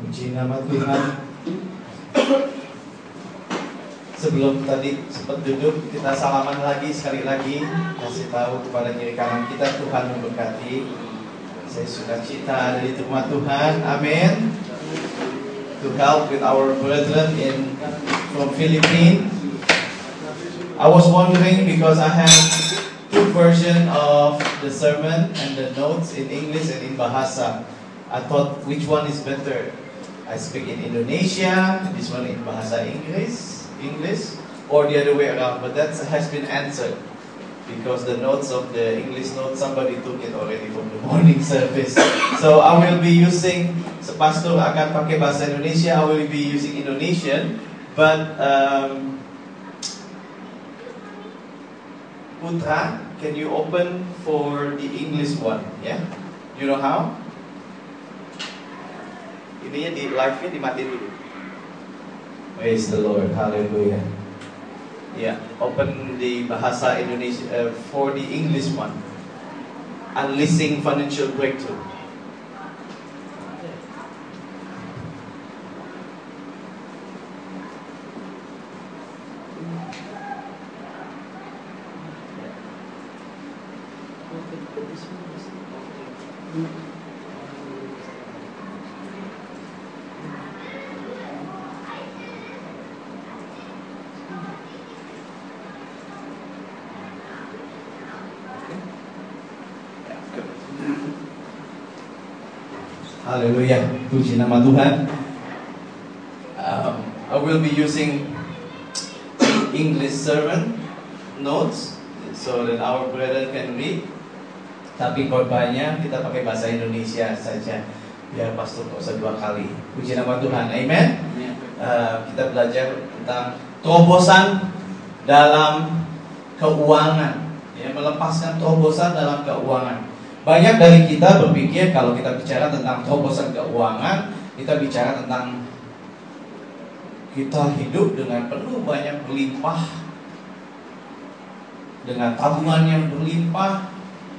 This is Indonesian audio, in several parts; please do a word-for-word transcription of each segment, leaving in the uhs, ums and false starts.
Puji nama Tuhan. Sebelum tadi sempat duduk, kita salaman lagi sekali lagi, kasih tahu kepada kiri kanan kita, Tuhan memberkati. Saya suka cita ada di rumah Tuhan, amin. To help with our brethren in from Philippines. I was wondering because I have two versions of the sermon and the notes in English and in Bahasa. I thought which one is better. I speak in Indonesia, this one in Bahasa English. English or the other way around, but that has been answered because the notes of the English notes, somebody took it already from the morning service. So I will be using, pastor akan pakai bahasa Indonesia, I will be using Indonesian, but um, Putra, can you open for the English one? Yeah, you know how? Ininya di live-nya dimatiin dulu. Praise the Lord, hallelujah. Yeah, open the Bahasa Indonesia uh, for the English one. Unleashing financial breakthrough. Haleluya, puji nama Tuhan. um, I will be using English sermon notes so that our brethren can read. Tapi khotbahnya kita pakai bahasa Indonesia saja, biar pastor nggak usah dua kali. Puji nama Tuhan, amen. uh, Kita belajar tentang terobosan dalam keuangan, ya, melepaskan terobosan dalam keuangan. Banyak dari kita berpikir kalau kita bicara tentang terobosan keuangan, kita bicara tentang kita hidup dengan penuh banyak berlimpah, dengan tabungan yang berlimpah.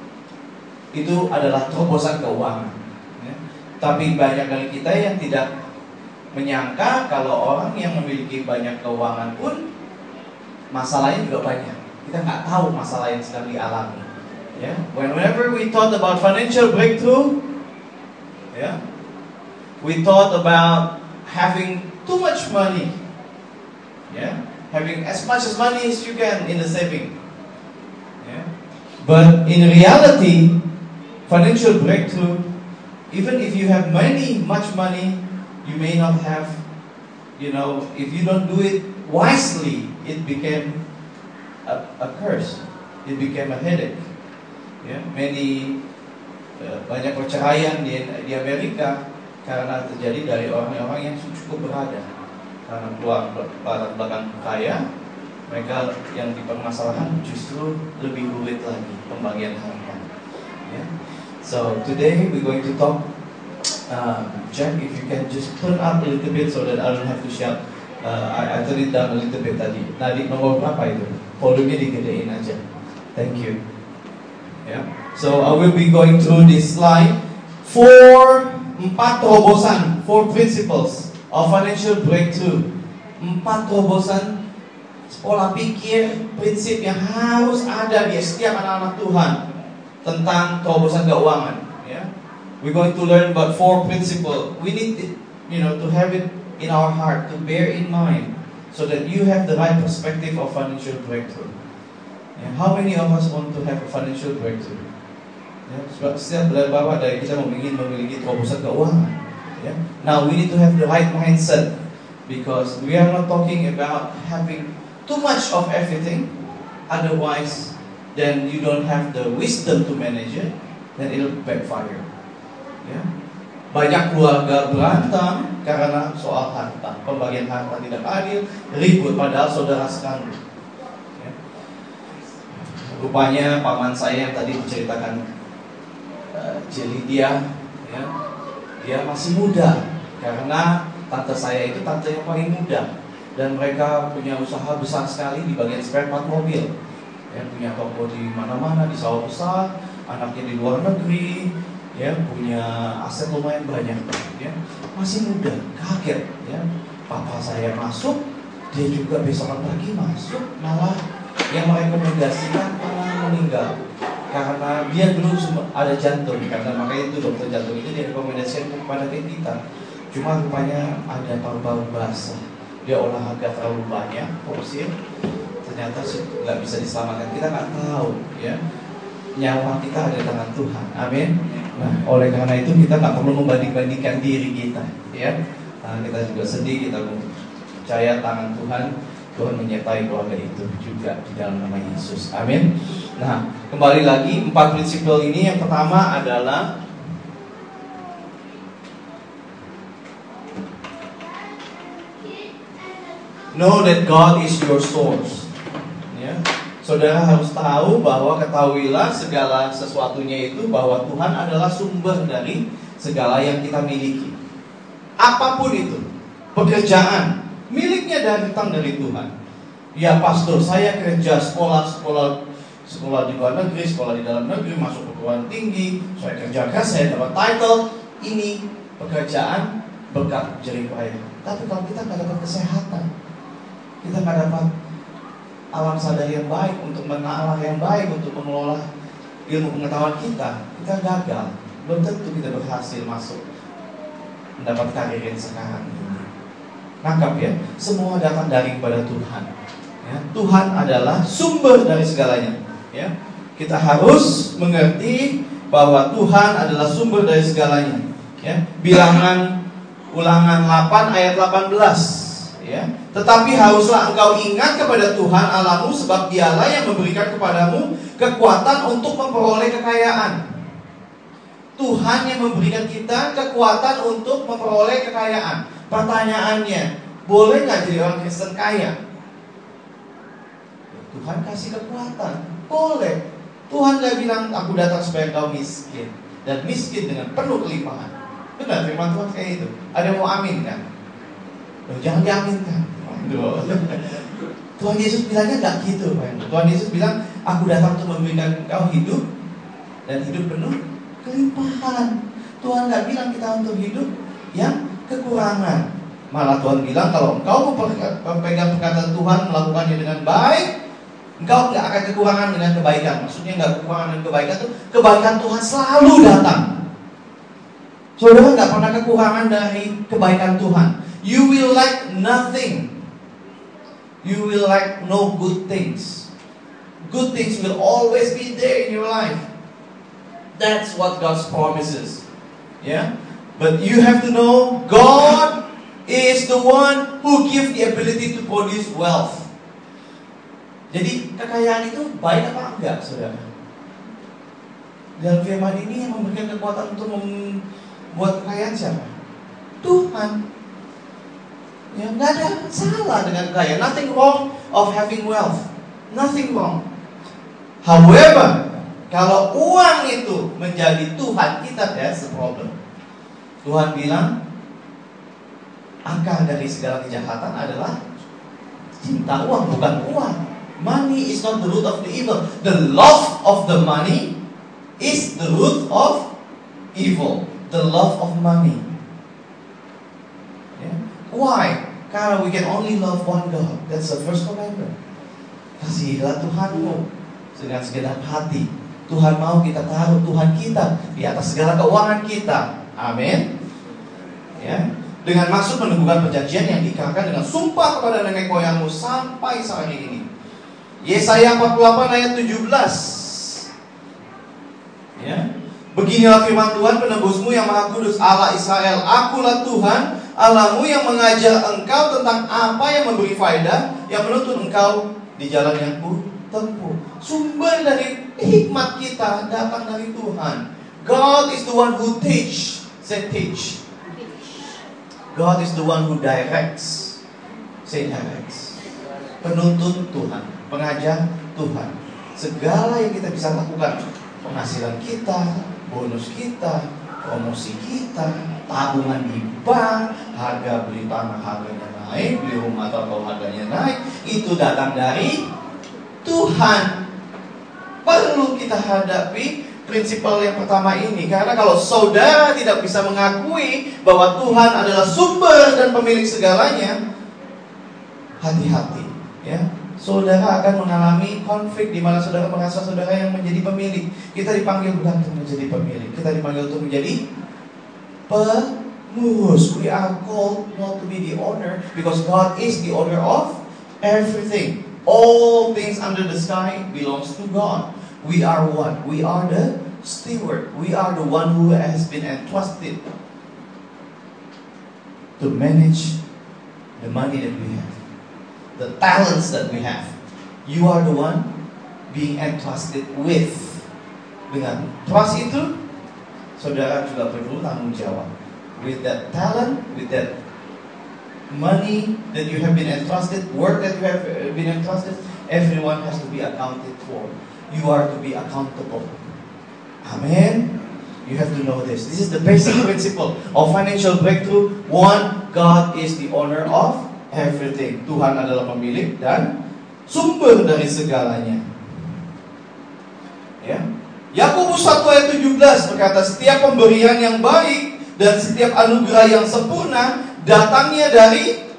Itu adalah terobosan keuangan, ya. Tapi banyak dari kita yang tidak menyangka kalau orang yang memiliki banyak keuangan pun masalahnya juga banyak. Kita nggak tahu masalah yang sedang dialami. Yeah. Whenever we thought about financial breakthrough, yeah, we thought about having too much money, yeah, having as much as money as you can in the saving, yeah. But in reality, financial breakthrough, even if you have many much money, you may not have, you know, if you don't do it wisely, it became a, a curse. It became a headache. Ya, many uh, banyak perceraian di, di Amerika karena terjadi dari orang-orang yang cukup berada, karena keluar latar belakang kaya, mereka yang dipermasalahkan justru lebih rumit lagi pembagian harta. Yeah. So today we're going to talk. Uh, Jack, if you can just turn up a little bit so that I don't have to shout. Uh, I, I turn it down a little bit tadi. Nah, di nomor berapa itu? Volumenya digedein aja. Thank you. Yeah. So I will be going through this slide. Four, empat terobosan, four principles of financial breakthrough. Empat terobosan pola pikir, prinsip yang harus ada di setiap anak-anak Tuhan tentang terobosan keuangan. Yeah. We're going to learn about four principles. We need, it, you know, to have it in our heart, to bear in mind, so that you have the right perspective of financial breakthrough. Yeah. How many of us want to have a financial breakthrough? Yeah. Sebab setiap bapak dari kita ingin memiliki terobosan keuangan. Yeah. Now we need to have the right mindset, because we are not talking about having too much of everything. Otherwise, then you don't have the wisdom to manage it. Then it'll backfire. Yeah. Banyak keluarga berantem karena soal harta, pembagian harta tidak adil, ribut padahal saudara sekandung. Rupanya paman saya yang tadi menceritakan uh, Jelidia, ya, dia masih muda karena tante saya itu tante yang paling muda, dan mereka punya usaha besar sekali di bagian spare part mobil, ya, punya toko di mana-mana, di sawah besar, anaknya di luar negeri, ya, punya aset lumayan banyak, ya, masih muda, kaget, ya, papa saya masuk, dia juga besokan pagi masuk, malah yang merekomendasikan malah meninggal karena dia dulu ada jantung, karena makanya itu dokter jantung itu dia rekomendasikan kepada kita. Cuma rupanya ada paru-paru basah, dia olahraga terlalu banyak, fosil, ternyata nggak bisa diselamatkan. Kita nggak tahu, ya, nyawa kita ada di tangan Tuhan. Amin. Nah, oleh karena itu kita nggak perlu membanding-bandingkan diri kita, ya. Nah, kita juga sedih, kita percaya tangan Tuhan, Tuhan menyertai keluarga itu juga di dalam nama Yesus. Amin. Nah, kembali lagi empat prinsipal ini. Yang pertama adalah know that God is your source. Ya, saudara harus tahu bahwa ketahuilah segala sesuatunya itu bahwa Tuhan adalah sumber dari segala yang kita miliki. Apapun itu, pekerjaan miliknya datang dari Tuhan. Ya pastor, saya kerja sekolah sekolah sekolah di luar negeri, sekolah di dalam negeri, masuk perguruan tinggi, saya kerja keras, saya dapat title. Ini pekerjaan berkat jerih payah. Tapi kalau kita nggak dapat kesehatan, kita nggak dapat alam sadar yang baik untuk menelaah yang baik untuk mengelola ilmu pengetahuan kita, kita gagal. Belum tentu kita berhasil masuk mendapat karir yang sekarang ini. Nangkap ya, semua datang dari kepada Tuhan. Ya, Tuhan adalah sumber dari segalanya. Ya, kita harus mengerti bahwa Tuhan adalah sumber dari segalanya. Ya, Bilangan Ulangan delapan ayat delapan belas. Ya, tetapi haruslah engkau ingat kepada Tuhan Allahmu, sebab Dialah yang memberikan kepadamu kekuatan untuk memperoleh kekayaan. Tuhan yang memberikan kita kekuatan untuk memperoleh kekayaan. Pertanyaannya, boleh nggak jadi orang Kristen kaya? Tuhan kasih kekuatan, boleh. Tuhan nggak bilang aku datang supaya kau miskin dan miskin dengan penuh kelimpahan. Benar firman Tuhan kayak itu. Ada yang mau amin kan? Loh, jangan diaminkan. Tuhan Yesus bilangnya nggak gitu, Pak. Tuhan Yesus bilang, aku datang untuk memberikan kau hidup dan hidup penuh kelimpahan. Tuhan nggak bilang kita untuk hidup yang kekurangan. Malah Tuhan bilang kalau engkau memegang perkataan Tuhan, melakukannya dengan baik, engkau nggak akan kekurangan dengan kebaikan. Maksudnya nggak kekurangan dengan kebaikan itu kebaikan Tuhan selalu datang. Saudara nggak pernah kekurangan dari kebaikan Tuhan. You will lack nothing. You will lack no good things. Good things will always be there in your life. That's what God's promises. Yeah, but you have to know God is the one who gives the ability to produce wealth. Jadi kekayaan itu baik apa enggak, saudara? Dalam firman ini yang memberikan kekuatan untuk membuat kekayaan siapa? Tuhan. Ya, nggak ada salah dengan kekayaan. Nothing wrong of having wealth. Nothing wrong. However, kalau uang itu menjadi Tuhan kita, that's the problem. Tuhan bilang, akar dari segala kejahatan adalah cinta uang, bukan uang. Money is not the root of the evil. The love of the money is the root of evil. The love of money. Yeah. Why? Karena we can only love one God. That's the first commandment. Kasihilah Tuhanmu dengan segenap hati. Tuhan mau kita taruh Tuhan kita di atas segala keuangan kita. Amin. Ya. Dengan maksud meneguhkan perjanjian yang diikrarkan dengan sumpah kepada nenek moyangmu sampai saat ini. Yesaya empat puluh delapan ayat tujuh belas. Ya. Beginilah firman Tuhan penebusmu yang maha kudus, Allah Israel. Akulah Tuhan Allahmu yang mengajar engkau tentang apa yang memberi faedah, yang menuntun engkau di jalan yang ku tempuh. Sumber dari hikmat kita datang dari Tuhan. God is the one who teach. Say teach. God is the one who directs. Say directs. Penuntun Tuhan, pengajar Tuhan. Segala yang kita bisa lakukan, penghasilan kita, bonus kita, promosi kita, tabungan di bank, harga beli tanah harganya naik, beli rumah atau harganya naik, itu datang dari Tuhan. Perlu kita hadapi prinsipal yang pertama ini. Karena kalau saudara tidak bisa mengakui bahwa Tuhan adalah sumber dan pemilik segalanya, hati-hati, ya. Saudara akan mengalami konflik di mana saudara merasa saudara yang menjadi pemilik. Kita dipanggil bukan untuk menjadi pemilik, kita dipanggil untuk menjadi pengurus. We are called not to be the owner, because God is the owner of everything. All things under the sky belongs to God. We are what? We are the steward. We are the one who has been entrusted to manage the money that we have, the talents that we have. You are the one being entrusted with. Dengan trust itu, saudara juga perlu tanggung jawab. With that talent, with that money that you have been entrusted, work that you have been entrusted, everyone has to be accounted for. You are to be accountable. Amen. You have to know this. This is the basic principle of financial breakthrough. One, God is the owner of everything. Tuhan adalah pemilik dan sumber dari segalanya. Ya. Yakobus satu ayat tujuh belas berkata, setiap pemberian yang baik dan setiap anugerah yang sempurna datangnya dari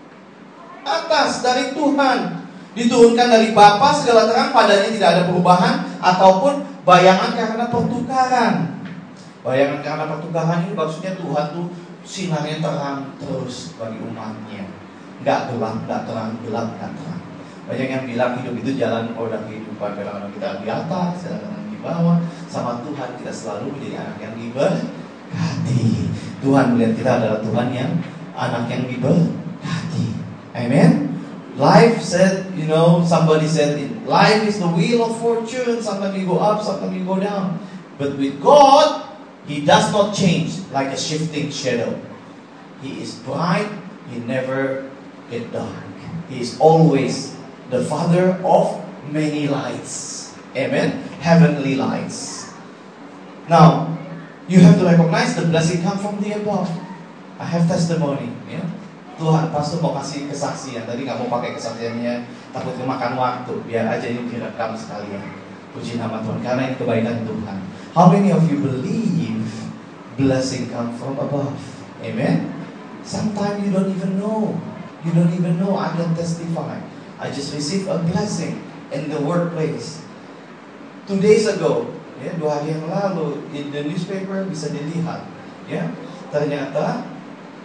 atas, dari Tuhan. Diturunkan dari Bapa segala terang, padanya tidak ada perubahan ataupun bayangan karena pertukaran. Bayangan karena pertukaran ini maksudnya Tuhan tuh sinarnya terang terus bagi umatnya. Enggak gelap, enggak terang, gelap, enggak terang. Banyak yang bilang hidup itu jalan roda kehidupan. Kadang-kadang kita di atas, kadang-kadang di bawah. Sama Tuhan kita selalu menjadi anak yang diberkati. Tuhan melihat kita adalah Tuhan yang anak yang diberkati. Amen. Life said, you know, somebody said it. Life is the wheel of fortune. Sometimes you go up, sometimes you go down. But with God, He does not change like a shifting shadow. He is bright. He never get dark. He is always the Father of many lights. Amen. Heavenly lights. Now, you have to recognize the blessing comes from the above. I have testimony. Yeah. Tuhan, pastor mau kasih kesaksian. Tadi nggak mau pakai kesaksiannya, takut kemakan waktu. Biar aja ini direkam sekalian. Puji nama Tuhan, karena ini kebaikan Tuhan. How many of you believe blessing come from above? Amen. Sometimes you don't even know. You don't even know. I can testify. I just received a blessing in the workplace. Two days ago, ya, dua hari yang lalu, in the newspaper bisa dilihat, ya, ternyata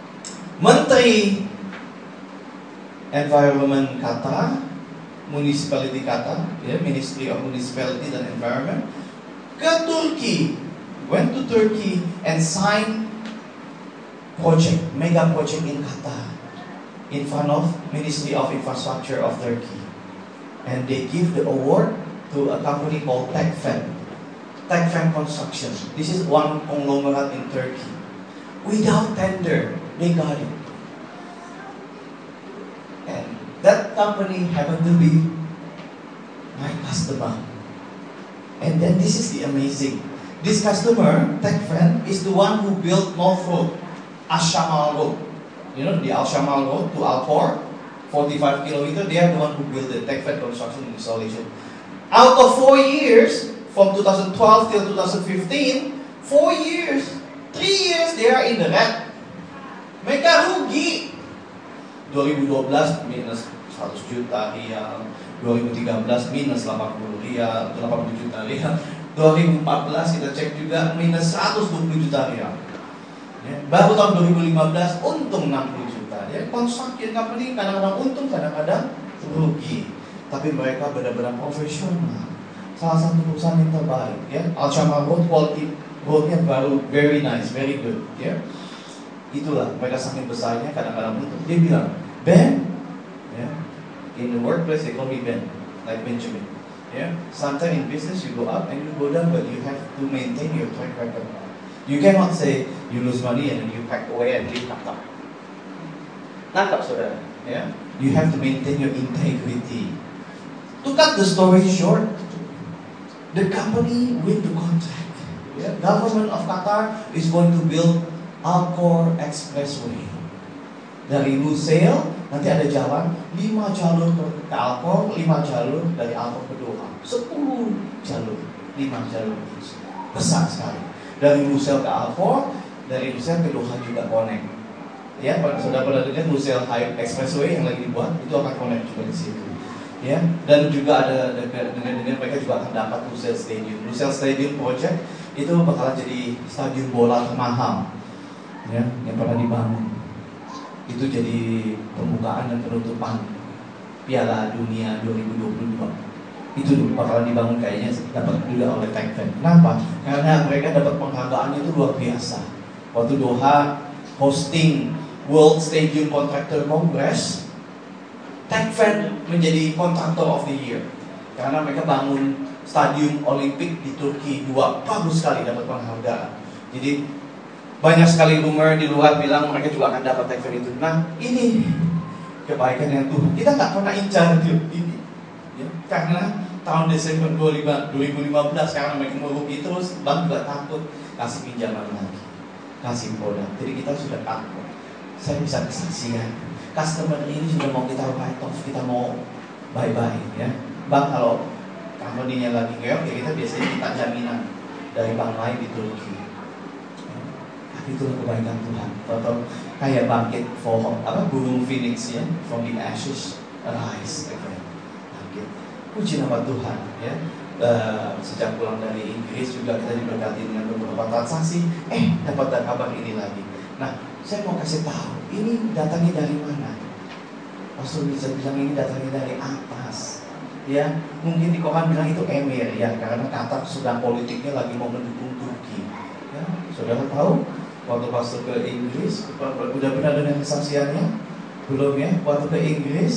Menteri Environment Qatar, Municipality Qatar, ya, Ministry of Municipality and Environment, ke Turki, went to Turkey and signed project, mega project in Qatar, in front of Ministry of Infrastructure of Turkey, and they give the award to a company called Techfen, Techfen Construction. This is one conglomerate in Turkey. Without tender, they got it. And that company happened to be my customer. And then this is the amazing. This customer, Techfen, is the one who built North Road, Al-Shamal Road. You know, the Al-Shamal Road to Al-Khor, forty-five kilometers. They are the one who built the Techfen construction installation. Out of four years, from two thousand twelve till two thousand fifteen, four years, three years they are in the red. Mereka rugi. dua ribu dua belas minus seratus juta rial, dua ribu tiga belas minus delapan puluh rial, delapan puluh juta rial. dua ribu empat belas kita cek juga minus seratus dua puluh juta rial. Ya, baru tahun dua ribu lima belas untung enam puluh juta. Ya, construction company kadang-kadang untung, kadang-kadang rugi. Tapi mereka benar-benar profesional. Salah satu perusahaan yang terbaik, ya. Al-Shamal Road quality roadnya baru very nice, very good, ya. Itulah mereka saking besarnya kadang-kadang untung. Dia bilang, Ben, ya, in the workplace they call me Ben, like Benjamin. Ya, sometimes in business you go up and you go down, but you have to maintain your track record. You cannot say you lose money and then you pack away and leave Qatar. Nangkap saudara, ya. You have to maintain your integrity. To cut the story short, the company win the contract. Yeah. Government of Qatar is going to build Al-Khor Expressway. Dari Lusail nanti ada jalan lima jalur ke Al-Khor, lima jalur dari Al-Khor ke Doha, sepuluh jalur, lima jalur. besar sekali. Dari Lucelle ke Alford, dari Lucelle ke Doha juga connect. Ya, kalau sudah pernah dengar Lucelle High Expressway yang lagi dibuat, itu akan connect juga di situ. Ya, dan juga ada dengan-dengan mereka juga akan dapat Lucelle Stadium. Lucelle Stadium Project itu bakalan jadi stadion bola termahal, ya, yang pernah dibangun. Itu jadi pembukaan dan penutupan Piala Dunia dua ribu dua puluh dua. Itu bakalan dibangun kayaknya dapat juga oleh Techfin. Kenapa? Karena mereka dapat penghargaan itu luar biasa. Waktu Doha hosting World Stadium Contractor Congress, Techfin menjadi Contractor of the Year karena mereka bangun stadium Olimpik di Turki dua, bagus sekali dapat penghargaan. Jadi banyak sekali rumor di luar bilang mereka juga akan dapat Techfin itu. Nah, ini kebaikan yang Tuhan. Kita nggak pernah incar ini, ya, karena tahun Desember dua ribu lima belas karena mereka merugi terus, bank juga takut kasih pinjaman lagi, kasih produk. Jadi kita sudah takut. Saya bisa kesaksian, customer ini sudah mau kita write off, kita mau bye bye, ya. Bang kalau company-nya lagi ngeok, ya kita biasanya minta jaminan dari bank lain di Turki. Ya. Tapi itu kebaikan Tuhan. Atau kayak bangkit for apa burung phoenix, ya, from the ashes arise again. Bangkit. Puji nama Tuhan, ya. Uh, sejak pulang dari Inggris juga kita diberkati dengan beberapa transaksi. Eh, dapat kabar ini lagi. Nah, saya mau kasih tahu, ini datangnya dari mana? Pastor bisa bilang ini datangnya dari atas. Ya, mungkin di koran bilang itu emir, ya, karena Qatar sedang politiknya lagi mau mendukung Turki. Ya, saudara tahu? Waktu pastor ke Inggris, udah pernah dengar kesaksiannya? Belum, ya? Waktu ke Inggris,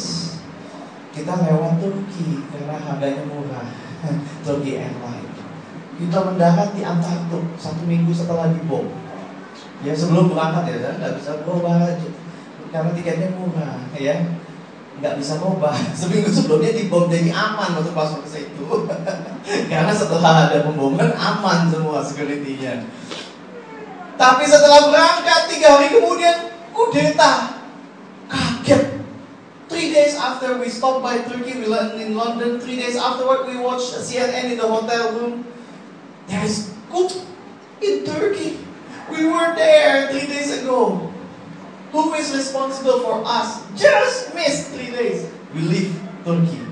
kita lewat Turki karena harganya murah. Turki Airlines. Kita mendarat di Antartuk satu minggu setelah dibom. Ya, sebelum berangkat ya, nggak bisa berubah karena tiketnya murah, ya, nggak bisa berubah. Seminggu sebelumnya dibom, jadi aman waktu pas ke situ. Karena setelah ada pemboman aman semua security-nya. Tapi setelah berangkat tiga hari kemudian kudeta, kaget. Three days after we stopped by Turkey, we landed in London. Three days afterward, we watched C N N in the hotel room. There is coup in Turkey. We were there three days ago. Who is responsible for us? Just missed three days. We leave Turkey.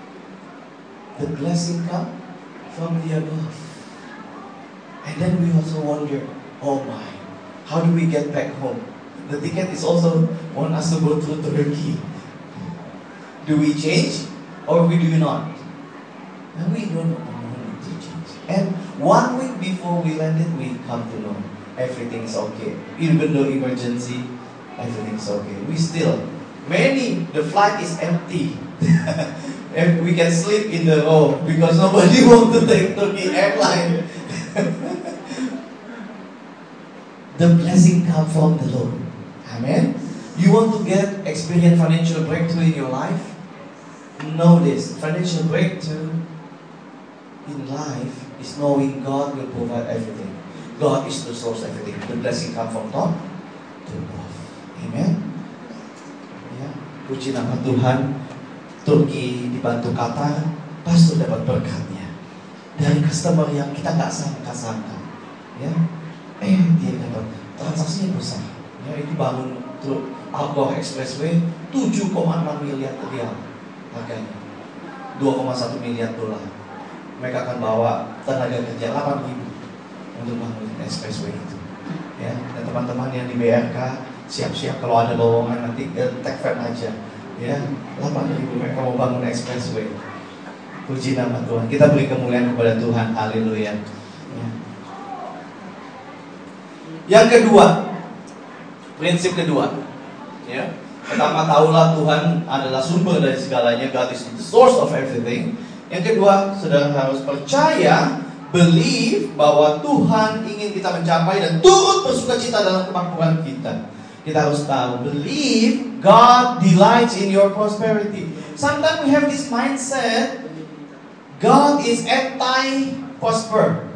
The blessing come from the above. And then we also wonder, oh my, how do we get back home? The ticket is also want us to go through Turkey. Do we change or we do not? And we don't know to change. And one week before we landed, we come to know everything is okay. Even though emergency, everything is okay. We still, many, the flight is empty. And we can sleep in the row because nobody wants to take Turkey Airline. The blessing comes from the Lord. Amen. You want to get experience financial breakthrough in your life? Know this. Financial breakthrough in life is knowing God will provide everything. God is the source of everything. The blessing comes from top to above. Amen. Ya, puji nama Tuhan. Turki dibantu Qatar, pastor dapat berkatnya dari customer yang kita nggak sangka-sangka. Ya, eh dia dapat transaksinya besar. Ya, itu bangun tuh Alcoa Expressway tujuh koma enam miliar rial harganya, dua koma satu miliar dolar. Mereka akan bawa tenaga kerja delapan ribu untuk bangun expressway itu. Ya, dan teman-teman yang di B R K siap-siap kalau ada lowongan nanti eh, Techfin aja. Ya, delapan ribu mereka mau bangun expressway. Puji nama Tuhan. Kita beri kemuliaan kepada Tuhan. Haleluya. Ya. Yang kedua, prinsip kedua, ya. Pertama, tahulah Tuhan adalah sumber dari segalanya. God is the source of everything. Yang kedua, saudara harus percaya, believe bahwa Tuhan ingin kita mencapai dan turut bersukacita dalam kemakmuran kita. Kita harus tahu, believe God delights in your prosperity. Sometimes we have this mindset, God is anti-prosper.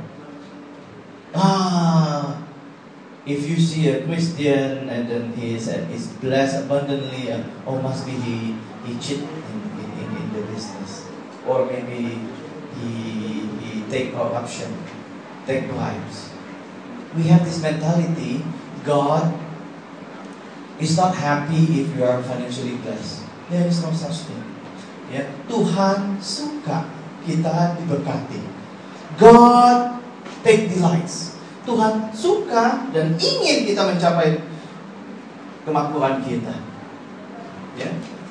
Ah, if you see a Christian and then he is, is blessed abundantly, oh must be he, he cheat in, in, in, in the business. Or maybe he, he take corruption. take bribes. We have this mentality, God is not happy if you are financially blessed. There is no such thing. Ya, Tuhan suka kita diberkati. God take delights. Tuhan suka dan ingin kita mencapai kemakmuran kita. Ya.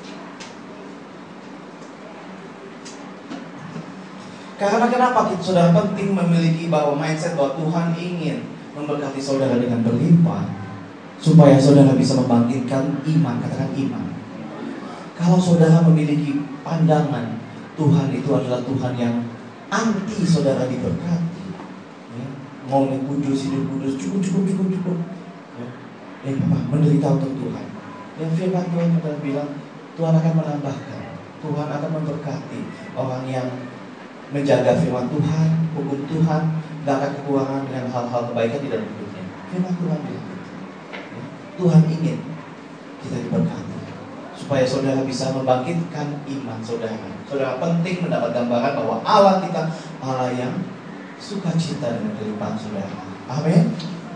Karena kenapa kita saudara penting memiliki bahwa mindset bahwa Tuhan ingin memberkati saudara dengan berlimpah, supaya saudara bisa membangkitkan iman, katakan iman. Kalau saudara memiliki pandangan Tuhan itu adalah Tuhan yang anti saudara diberkati, ya, mau kudus, hidup kudus, cukup, cukup, cukup, cukup, ya, ya apa, menderita untuk Tuhan. Dan firman Tuhan adalah bilang Tuhan akan menambahkan, Tuhan akan memberkati orang yang menjaga firman Tuhan, hukum Tuhan, gak akan kekurangan dengan hal-hal kebaikan di dalam hidupnya. Firman Tuhan bilang, ya, Tuhan ingin kita diberkati supaya saudara bisa membangkitkan iman saudara. Saudara penting mendapat gambaran bahwa Allah kita Allah yang sukacita dengan kelimpahan saudara. Amin.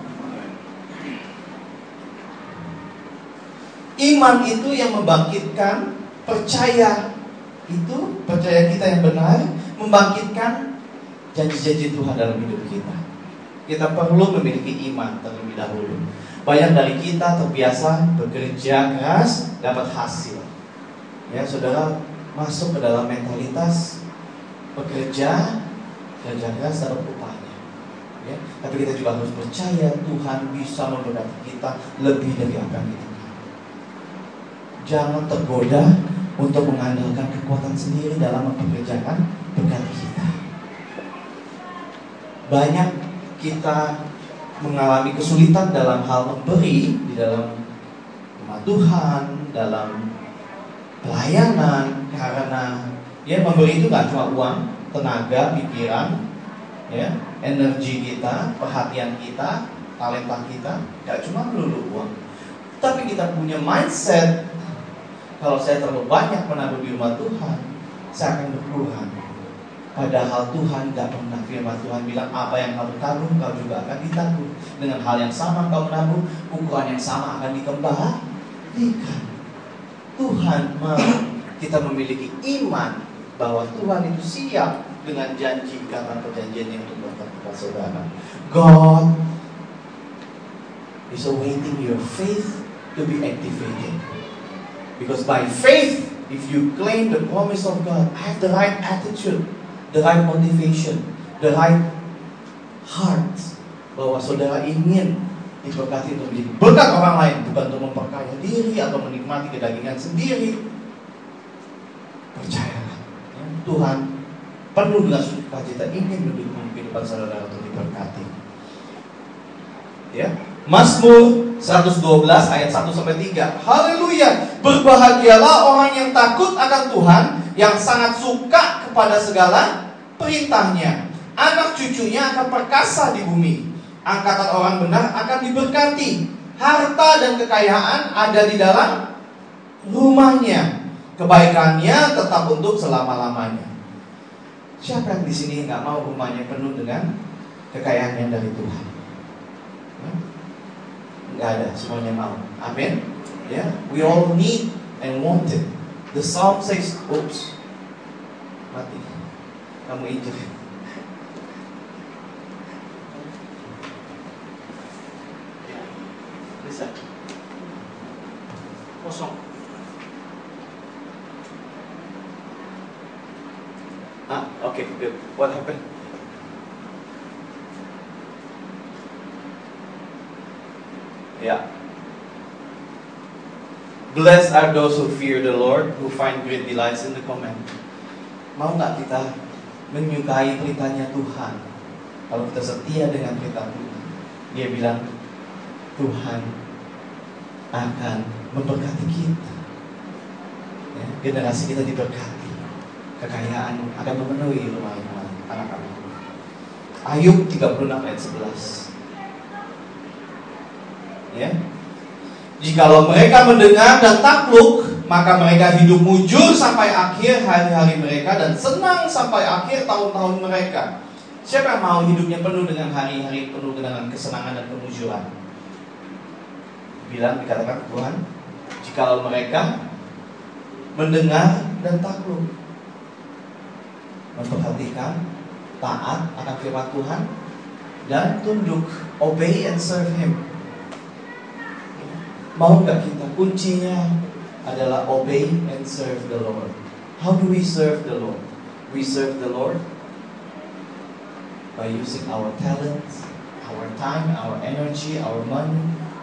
Iman itu yang membangkitkan, percaya itu, percaya kita yang benar, membangkitkan janji-janji Tuhan dalam hidup kita. Kita perlu memiliki iman terlebih dahulu. Banyak dari kita terbiasa bekerja keras, dapat hasil. Ya, saudara masuk ke dalam mentalitas bekerja, kerja keras dapat upahnya. Ya, tapi kita juga harus percaya Tuhan bisa memberkati kita lebih dari apa yang kita mau. Jangan tergoda untuk mengandalkan kekuatan sendiri dalam mempekerjakan berkat kita. Banyak kita mengalami kesulitan dalam hal memberi di dalam rumah Tuhan, dalam pelayanan, karena ya memberi itu nggak cuma uang, tenaga, pikiran, ya, energi kita, perhatian kita, talenta kita, nggak cuma melulu uang. Tapi kita punya mindset, kalau saya terlalu banyak menabur di rumah Tuhan, saya akan berkurang. Padahal Tuhan tidak pernah, firman Tuhan bilang apa yang kamu tabur, kau juga akan ditabur. Dengan hal yang sama kau menabur, ukuran yang sama akan dikembalikan. Tuhan mau kita memiliki iman bahwa Tuhan itu siap dengan janji karena perjanjiannya untuk berkat saudara. God is awaiting your faith to be activated. Because by faith, if you claim the promise of God, have the right attitude, the right motivation, the right heart, bahwa saudara ingin diberkati untuk menjadi berkat orang lain, bukan untuk memperkaya diri atau menikmati kedagingan sendiri. Percayalah, ya, Tuhan penuh dengan sukacita ingin mendukung kehidupan saudara untuk diberkati. Ya, Mazmur seratus dua belas ayat satu sampai tiga. Haleluya. Berbahagialah orang yang takut akan Tuhan, yang sangat suka kepada segala perintahnya. Anak cucunya akan perkasa di bumi. Angkatan orang benar akan diberkati. Harta dan kekayaan ada di dalam rumahnya. Kebaikannya tetap untuk selama-lamanya. Siapa yang di sini nggak mau rumahnya penuh dengan kekayaan yang dari Tuhan? Nggak ada, semuanya mau. Amin. Ya, yeah. We all need and want it. The Psalm says, oops, mati. Kamu injek. Bisa. Kosong. Ah, okay, good. What happened? Yeah. Blessed are those who fear the Lord, who find great delights in the command. Mau nggak kita menyukai perintahnya Tuhan? Kalau kita setia dengan perintah Tuhan, Dia bilang Tuhan akan memberkati kita. Ya, generasi kita diberkati, kekayaan akan memenuhi rumah-rumah anak-anak. Ayub tiga puluh enam ayat sebelas. Ya. Jikalau mereka mendengar dan takluk, maka mereka hidup mujur sampai akhir hari-hari mereka dan senang sampai akhir tahun-tahun mereka. Siapa yang mau hidupnya penuh dengan hari-hari penuh dengan kesenangan dan kemujuran? Bilang dikatakan Tuhan, jikalau mereka mendengar dan takluk, memperhatikan, taat akan firman Tuhan, dan tunduk, obey and serve Him. Mau nggak kita? Kuncinya adalah obey and serve the Lord. How do we serve the Lord? We serve the Lord by using our talents, our time, our energy, our money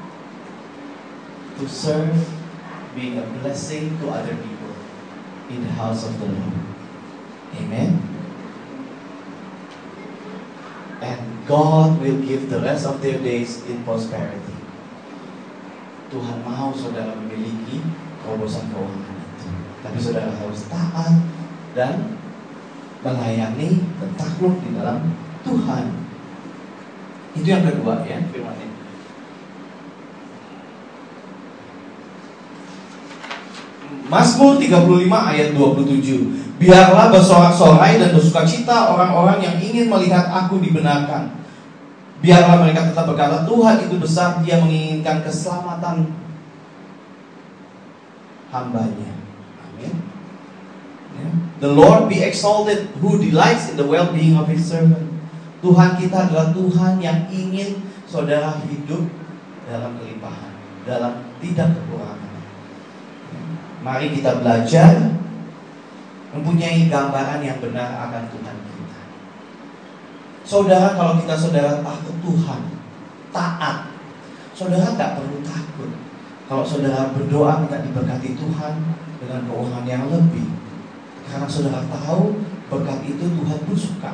to serve, being a blessing to other people in the house of the Lord. Amen. And God will give the rest of their days in prosperity. Tuhan mau saudara memiliki terobosan keuangan itu, tapi saudara harus taat dan melayani dan takluk di dalam Tuhan. Itu yang kedua ya firman-Nya. Mazmur tiga puluh lima ayat dua puluh tujuh. Biarlah bersorak-sorai dan bersukacita orang-orang yang ingin melihat aku dibenarkan. Biarlah mereka tetap berkata, Tuhan itu besar, Dia menginginkan keselamatan hamba-Nya. Amin. The Lord be exalted who delights in the well-being of His servant. Tuhan kita adalah Tuhan yang ingin saudara hidup dalam kelimpahan, dalam tidak kekurangan. Mari kita belajar mempunyai gambaran yang benar akan Tuhan kita. Saudara, kalau kita saudara takut Tuhan, taat, saudara tak perlu takut. Kalau saudara berdoa minta diberkati Tuhan dengan keuangan yang lebih, karena saudara tahu berkat itu Tuhan pun suka.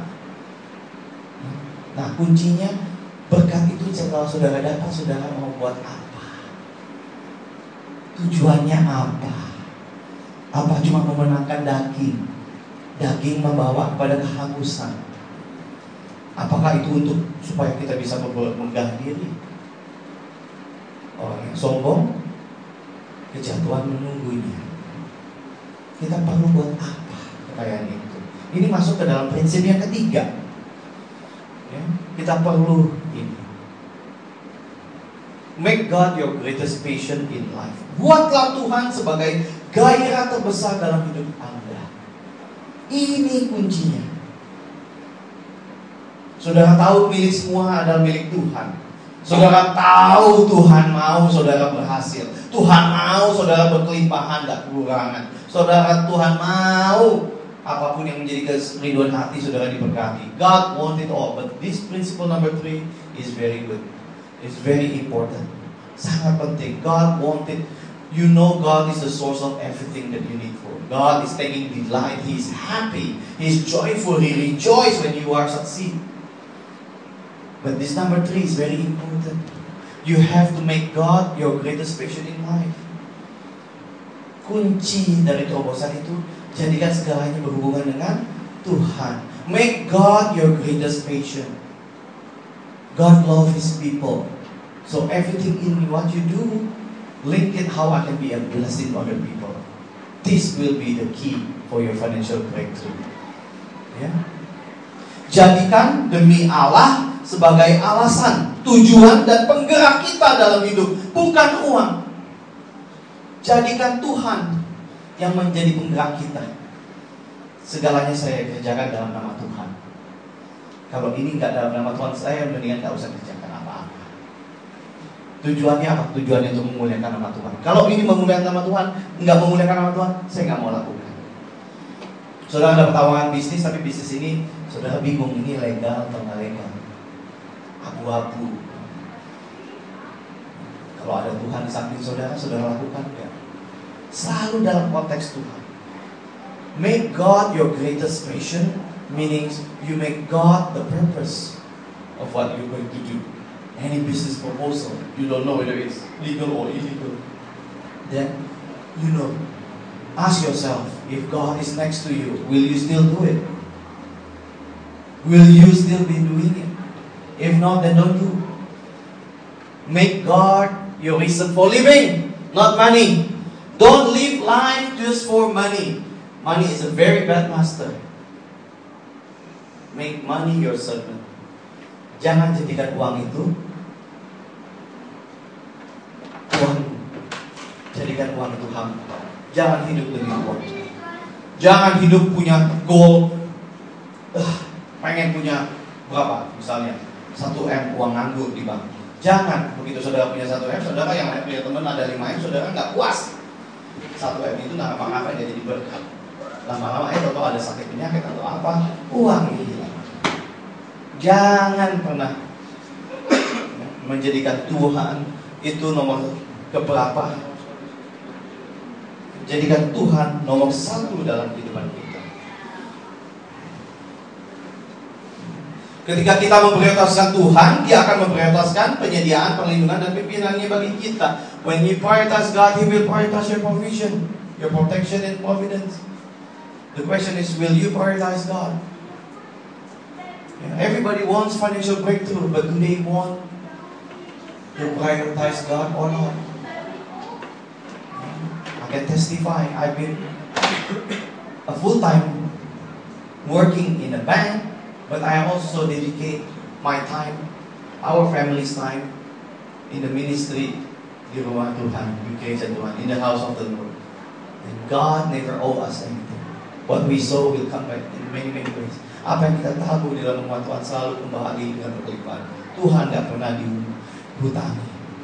Nah, kuncinya berkat itu setelah saudara dapat, saudara mau buat apa? Tujuannya apa? Apa cuma memenangkan daging? Daging membawa kepada kehausan. Apakah itu untuk supaya kita bisa menggah diri? Orang yang sombong, kejatuhan menunggunya. Kita perlu buat apa kekayaan itu? Ini masuk ke dalam prinsip yang ketiga. Ya, kita perlu ini. Make God your greatest passion in life. Buatlah Tuhan sebagai gairah terbesar dalam hidup Anda. Ini kuncinya. Saudara tahu milik semua adalah milik Tuhan. Saudara tahu Tuhan mau saudara berhasil. Tuhan mau saudara berkelimpahan, tidak kekurangan. Saudara, Tuhan mau apapun yang menjadi kerinduan hati saudara diberkati. God wants it all. But this principle number three is very good. It's very important. Sangat penting. God wanted. You know God is the source of everything that you need for. God is taking delight. He is happy. He is joyful. He rejoices when you are succeed. But this number three is very important. You have to make God your greatest passion in life. Kunci dari terobosan itu, jadikan segalanya berhubungan dengan Tuhan. Make God your greatest passion. God loves His people. So everything in what you do, link it how I can be a blessing to other people. This will be the key for your financial breakthrough. Ya. Jadikan demi Allah sebagai alasan, tujuan dan penggerak kita dalam hidup, bukan uang. Jadikan Tuhan yang menjadi penggerak kita. Segalanya saya kerjakan dalam nama Tuhan. Kalau ini nggak dalam nama Tuhan, saya mendingan nggak usah kerjakan apa-apa. Tujuannya apa? Tujuannya untuk memuliakan nama Tuhan. Kalau ini memuliakan nama Tuhan, nggak memuliakan nama Tuhan, saya nggak mau lakukan. Saudara ada tawaran bisnis, tapi bisnis ini saudara bingung ini legal atau nggak legal, abu-abu. Kalau ada Tuhan di samping saudara, saudara lakukan nggak? Selalu dalam konteks Tuhan. Make God your greatest passion, meaning you make God the purpose of what you're going to do. Any business proposal, you don't know whether it's legal or illegal, then you know. Ask yourself, if God is next to you, will you still do it? Will you still be doing it? If not, then don't do. Make God your reason for living, not money. Don't live life just for money. Money is a very bad master. make money your servant. Jangan jadikan uang itu uang. Jadikan uang itu hamba. Jangan hidup demi uang. Jangan hidup punya goal. Uh, pengen punya berapa? Misalnya satu M uang nganggur di bank. Jangan. Begitu saudara punya satu M, saudara yang lain punya teman ada lima M, saudara nggak puas. Satu M itu nggak apa-apa jadi berkat. Lama-lama eh atau ada sakit penyakit atau apa, uang ini hilang. Jangan pernah menjadikan Tuhan itu nomor keberapa. Jadikan Tuhan nomor satu dalam kehidupan kita. Ketika kita memprioritaskan Tuhan, Dia akan memprioritaskan penyediaan, perlindungan, dan pimpinannya bagi kita. When you prioritize God, He will prioritize your provision, your protection and providence. The question is, will you prioritize God? Everybody wants financial breakthrough, but do they want to prioritize God or not? I can testify, I've been a full-time working in a bank, but I also dedicate my time, our family's time, in the ministry di rumah Tuhan, U K Tuhan, in the house of the Lord. And God never owe us anything. What we sow will come back in many many ways. Apa yang kita tabur di dalam rumah Tuhan selalu kembali dengan berlimpah. Tuhan tidak pernah dihutangi.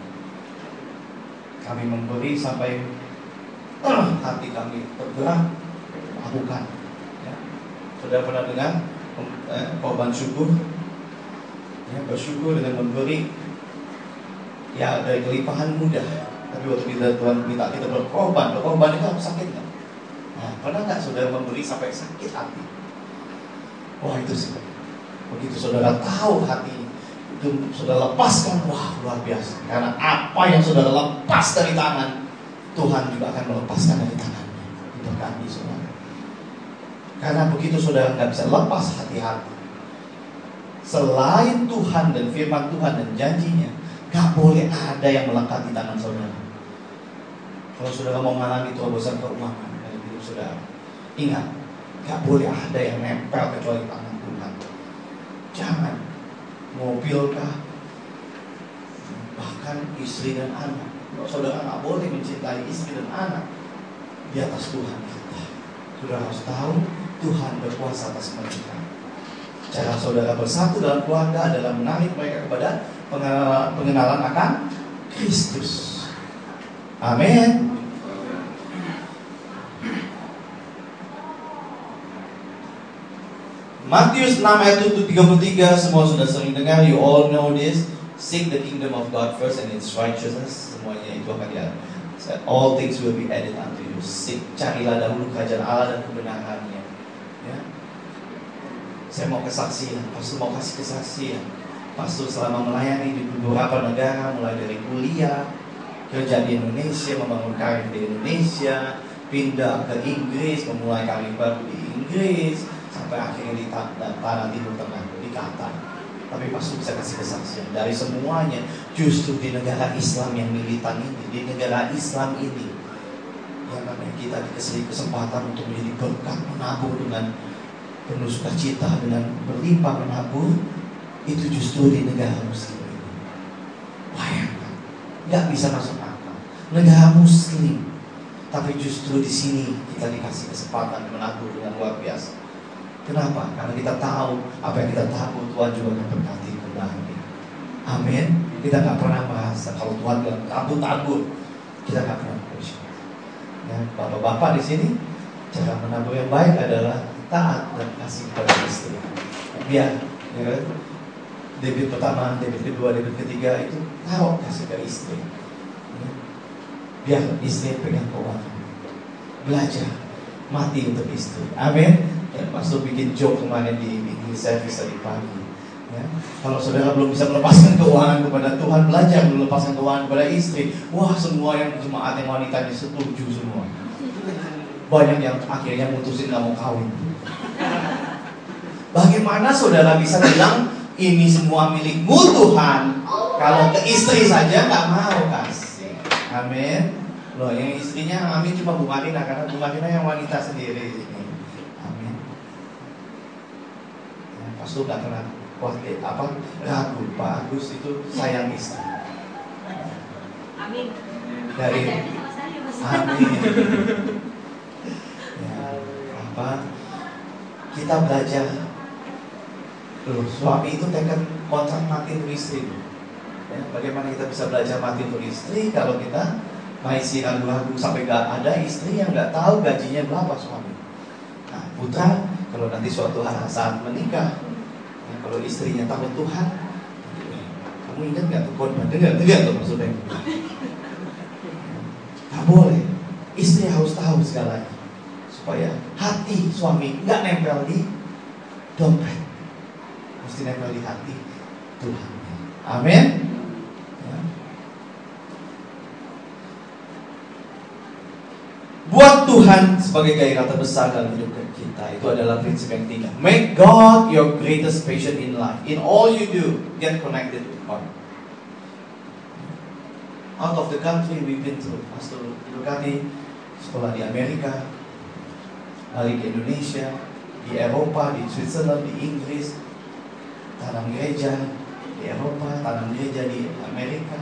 Kami memberi sampai hati kami tergerak, lakukan. Ya. Sudah pernah dengar eh, korban syukur? Ya, bersyukur dengan memberi. Ya, dari kelimpahan mudah. Tapi waktu kita Tuhan minta kita berkorban, berkorban itu harus sakit kan? Nah, pernah nggak saudara memberi sampai sakit hati? Wah itu sih. Begitu saudara tahu hati itu saudara lepaskan, wah luar biasa. Karena apa yang saudara lepas dari tangan, Tuhan juga akan melepaskan dari tangannya. Itu kami saudara. Karena begitu saudara nggak bisa lepas hati-hati, selain Tuhan dan firman Tuhan dan janjinya, gak boleh ada yang melekat di tangan saudara. Kalau saudara mau mengalami terobosan keuangan dalam hidup saudara, ingat, gak boleh ada yang nempel kecuali tangan Tuhan. Jangan mobil kah, bahkan istri dan anak. Saudara gak boleh mencintai istri dan anak di atas Tuhan kita. Saudara harus tahu Tuhan berkuasa atas mereka. Cara saudara bersatu dalam keluarga adalah menarik mereka kepada pengenalan, pengenalan akan Kristus. Amin. Matius enam ayat tiga puluh tiga, semua sudah sering dengar. You all know this. Seek the kingdom of God first and its righteousness. Semuanya itu akan diatur. All things will be added unto you. Seek, carilah dahulu kerajaan Allah dan kebenarannya. Ya. Saya mau kesaksian, pastor mau kasih kesaksian. Pastor selama melayani di beberapa negara, mulai dari kuliah, kerja di Indonesia, membangun karir di Indonesia, pindah ke Inggris, memulai karir baru di Inggris, sampai akhirnya di tanah Timur Tengah, di Qatar. Tapi pastor bisa kasih kesaksian dari semuanya. Justru di negara Islam yang militan ini, di negara Islam ini, yang namanya kita dikasih kesempatan untuk menjadi berkat, menabur dengan penuh sukacita, dengan berlimpah menabur. Itu justru di negara Muslim ini. Bayangkan, nggak bisa masuk akal. Negara Muslim, tapi justru di sini kita dikasih kesempatan menabur dengan luar biasa. Kenapa? Karena kita tahu apa yang kita tabur Tuhan juga akan berkati kembali. Amin. Kita nggak pernah merasa kalau Tuhan bilang tabur tabur, kita nggak pernah bersyukur. Ya, bapak-bapak di sini, cara menabur yang baik adalah taat dan kasih pada istri. Biar, ya, debit pertama, debit kedua, debit ketiga itu taruh kasih ke istri. Ya. Biar istri pegang keuangan. Belajar mati untuk istri. Amin. Ya, pastor bikin joke kemarin di English service tadi pagi. Ya. Kalau saudara belum bisa melepaskan keuangan kepada Tuhan, belajar melepaskan keuangan kepada istri. Wah, semua yang jemaat yang wanita setuju semua. Banyak yang akhirnya mutusin gak mau kawin. Bagaimana saudara bisa bilang ini semua milikmu Tuhan, kalau ke istri saja gak mau kasih? Amin. Loh, yang istrinya amin cuma Bu Marina, karena Bu Marina yang wanita sendiri. Pastor nggak pernah khawatir apa ragu, Pak Agus itu sayang istri. Amin. Dari Amin. Ya, apa? Kita belajar. Loh, suami itu tekan kontrak mati untuk istri. Ya, bagaimana kita bisa belajar mati untuk istri kalau kita masih ragu-ragu sampai gak ada istri yang nggak tahu gajinya berapa suami. Nah, putra kalau nanti suatu hari saat menikah, ya, kalau istrinya takut Tuhan, kamu ingat nggak tuh korban? Dengar, dengar tuh maksudnya. Gak boleh. Istri harus tahu segalanya supaya hati suami nggak nempel di dompet. Mesti nempel di hati Tuhan. Amin. Ya. Buat Tuhan sebagai gairah terbesar dalam hidup kita. Itu adalah prinsip yang ketiga. Make God your greatest passion in life. In all you do, get connected with God. Out of the country we've been through. Pastor Dukati sekolah di Amerika, balik ke Indonesia, di Eropa, di Switzerland, di Inggris, tanam gereja di Eropa, tanam gereja di Amerika.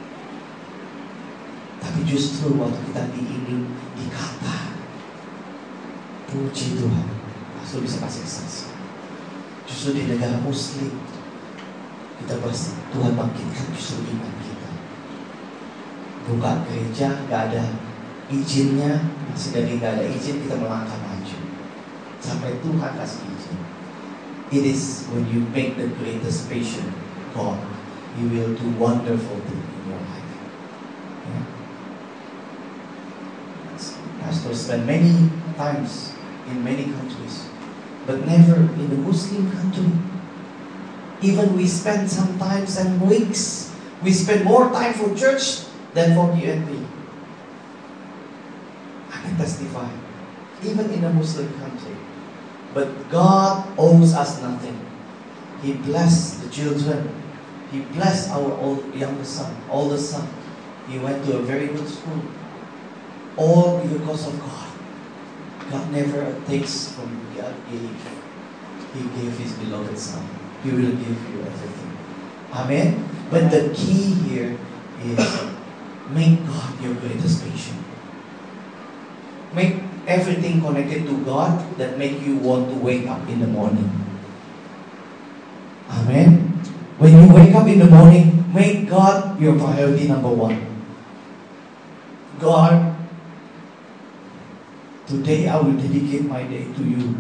Tapi justru waktu kita diimbing dikata, puji Tuhan, Pastor bisa kasih saksi. Justru di negara Muslim kita bersih, Tuhan bangkitkan justru iman kita. Buka gereja, gak ada izinnya, masih dari gak ada izin kita melangkah maju sampai Tuhan kasih izin. It is when you make the greatest passion God, He will do wonderful things in your life. Yeah. Pastor spent many times in many countries, but never in the Muslim country. Even we spend sometimes and weeks, we spend more time for church than for P N P. I can testify, even in a Muslim country. But God owes us nothing. He blessed the children. He blessed our old youngest son, oldest son. He went to a very good school. All because of God. God never takes from you. God gave. He gave His beloved Son. He will give you everything. Amen. But the key here is make God your greatest passion. Make everything connected to God that make you want to wake up in the morning. Amen. When you wake up in the morning, make God your priority number one. God, today I will dedicate my day to you.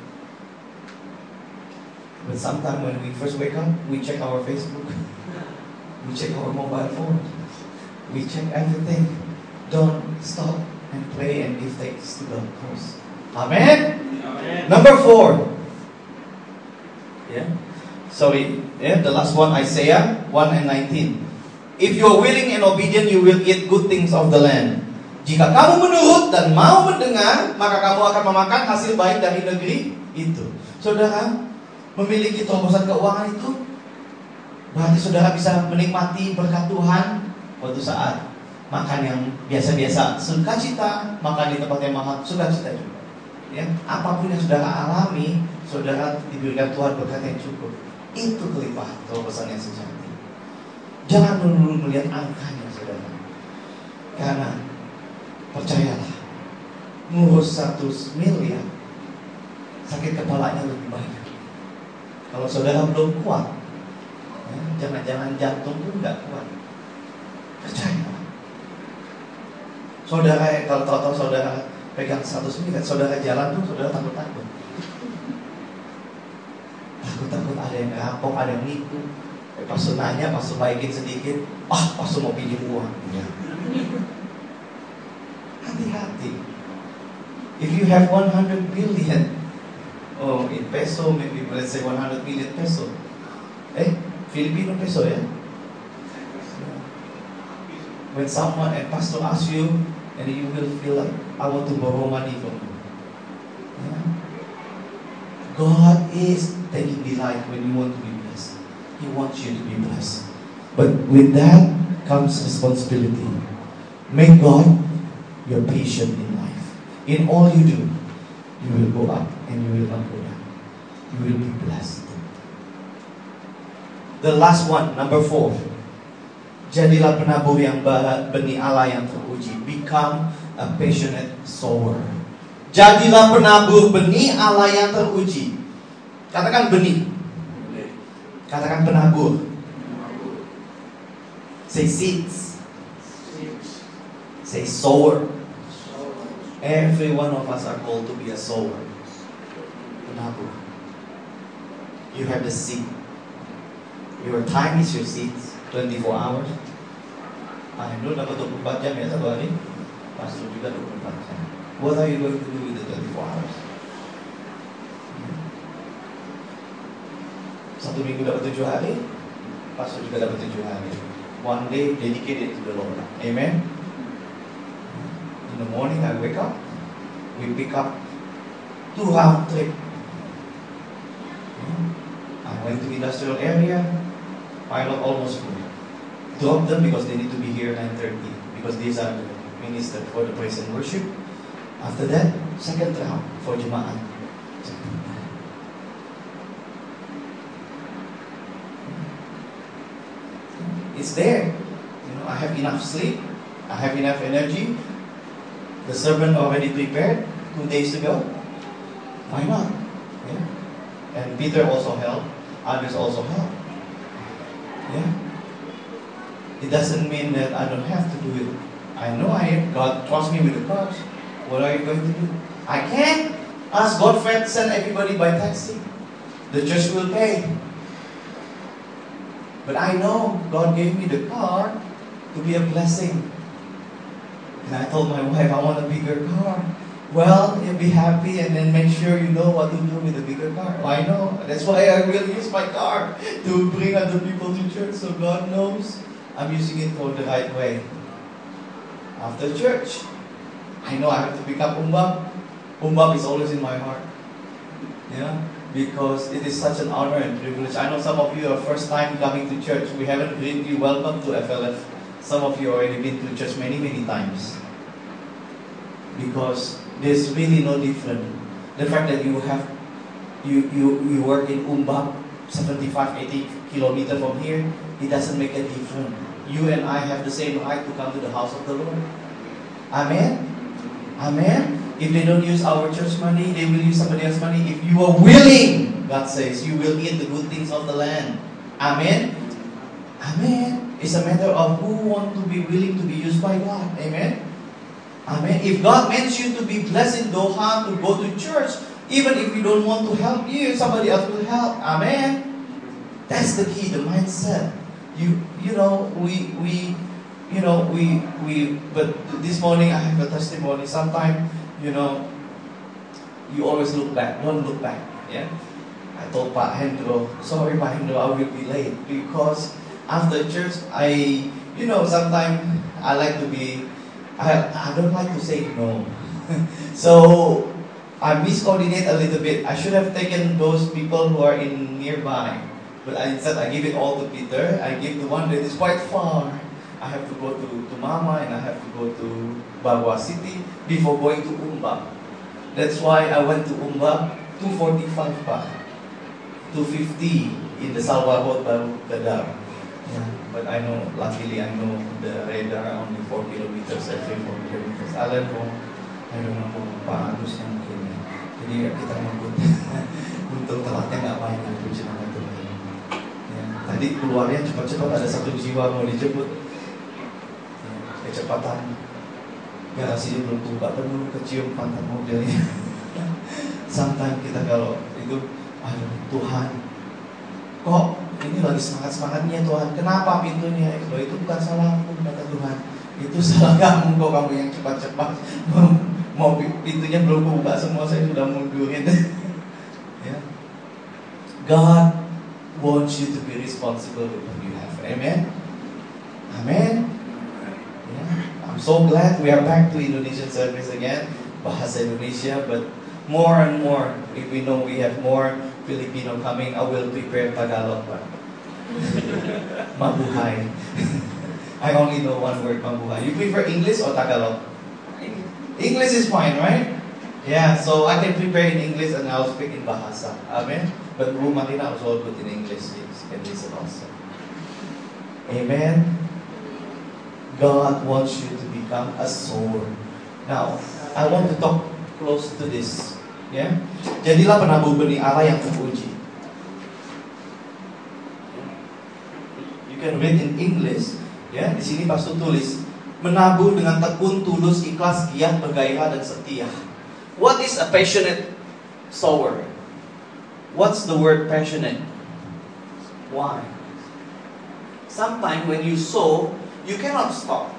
But sometimes when we first wake up, we check our Facebook, we check our mobile phone, we check everything. Don't stop and pray and give thanks to God first. Amen? Amen. Number four. Yeah. Sorry. Yeah, the last one, Isaiah one and nineteen. If you are willing and obedient, you will eat good things of the land. Jika kamu menurut dan mau mendengar, maka kamu akan memakan hasil baik dari negeri itu. Saudara, memiliki terobosan keuangan itu berarti saudara bisa menikmati berkat Tuhan waktu saat makan yang biasa-biasa, sukacita, makan di tempat yang mahal, sukacita juga. Ya, apapun yang saudara alami, saudara diberikan Tuhan berkat yang cukup. Itu kelimpahan terobosan yang sejati. Jangan melulu melihat angkanya, saudara. Karena percayalah, ngurus satu miliar, sakit kepalanya lebih banyak. Kalau saudara belum kuat, ya, jangan-jangan jantung pun nggak kuat. Percayalah. Saudara, kalau tahu-tahu saudara pegang seratus miliar, saudara jalan tuh saudara takut-takut. Takut-takut ada yang ngerampok, ada yang nipu. Eh, pas nanya, pas baikin sedikit, ah pas mau pinjam uang. Ya. Hati-hati. If you have one hundred billion, oh in peso, maybe let's say one hundred million peso. Eh, Filipino peso ya. When someone and pastor asks you, and you will feel like, I want to borrow money from you. Yeah. God is taking delight when you want to be blessed. He wants you to be blessed. But with that comes responsibility. Make God your patient in life. In all you do, you will go up and you will not go down. You will be blessed. The last one, number four. Jadilah penabur yang benih Allah yang teruji. Become a passionate sower. Jadilah penabur benih Allah yang teruji. Katakan benih. Katakan penabur. Say seeds. Say sower. Every one of us are called to be a sower. Penabur. You have the seed. Your time is your seeds. twenty-four hours. Ah, Hendro dapat dua puluh empat jam ya satu hari. Pastor juga dua puluh empat jam. What are you going to do with the twenty-four hours? Satu minggu dapat tujuh hari. Pastor juga dapat tujuh hari. One day dedicated to the Lord. Amen. In the morning I wake up. We pick up two round trip. I went to industrial area. Pilot almost full. Drop them because they need to be here nine thirty. Because these are the minister for the praise and worship. After that, second round for Jemaat. It's there. You know, I have enough sleep. I have enough energy. The sermon already prepared two days ago. Why not? Yeah. And Peter also helped. Others also helped. Yeah. It doesn't mean that I don't have to do it. I know I God trusts me with the cars. What are you going to do? I can't ask God to send everybody by taxi. The church will pay. But I know God gave me the car to be a blessing. And I told my wife, I want a bigger car. Well, you'll be happy and then make sure you know what to do with the bigger car. I know. That's why I will use my car to bring other people to church. So God knows I'm using it for the right way. After church, I know I have to pick up Umbab. Umbab is always in my heart. Yeah, because it is such an honor and privilege. I know some of you are first time coming to church. We haven't greeted you welcome to F L F. Some of you already been to church many, many times. Because there's really no different. The fact that you have, you you, you work in Umbab, seventy-five, eighty kilometers from here, it doesn't make a difference. You and I have the same right to come to the house of the Lord. Amen? Amen? If they don't use our church money, they will use somebody else's money. If you are willing, God says, you will eat the good things of the land. Amen? Amen? It's a matter of who want to be willing to be used by God. Amen? Amen? If God meant you to be blessed in Doha, to go to church, even if you don't want to help you, somebody else will help. Amen? That's the key, the mindset. You you know, we we you know, we we but this morning I have a testimony. Sometimes, you know, you always look back. Don't look back. Yeah. I told Pak Hendro, sorry Pak Hendro, I will be late because after church I you know, sometimes I like to be I I don't like to say no. So I miscoordinate a little bit. I should have taken those people who are in nearby. But I, instead, I give it all to Peter. I give the one that is quite far. I have to go to, to Mama and I have to go to Bagua City before going to Umbab. That's why I went to Umbab two forty-five pa. two fifty in the Salwa Road baru Gadar. Yeah. But I know, luckily I know the radar only four kilometers, every four kilometers. Alam ko, I don't know kung paano siya mungkin. Jadi kita mungkin untuk telatnya nggak main aku cuma itu. Tadi keluarnya cepat-cepat, ada satu jiwa mau dijemput. Kecepatan garasinya belum buka penuh, kecium pantat mobilnya. Sometimes kita kalau itu, aduh Tuhan, kok ini lagi semangat-semangatnya Tuhan, kenapa pintunya? Loh itu bukan salahku, kata Tuhan. Itu salah kamu kok, kamu yang cepat-cepat. Mau pintunya belum buka semua, saya sudah mundurin. Ya. God wants you to be responsible with what you have. Amen? Amen? Yeah. I'm so glad we are back to Indonesian service again. Bahasa Indonesia, but more and more, if we know we have more Filipino coming, I will prepare Tagalog. Mabuhay. I only know one word, mabuhay. You prefer English or Tagalog? English is fine, right? Yeah, so I can prepare in English and I'll speak in Bahasa. Amen. But Bu Marina was all good in English. You can listen also. Amen. God wants you to become a sower. Now, I want to talk close to this. Ya, jadilah penabur benih Allah yang teruji. You can read in English. Ya, di sini pastor tulis menabur dengan tekun, tulus, ikhlas, giat, bergairah dan setia. What is a passionate sower? What's the word passionate? Why? Sometimes when you sow, you cannot stop.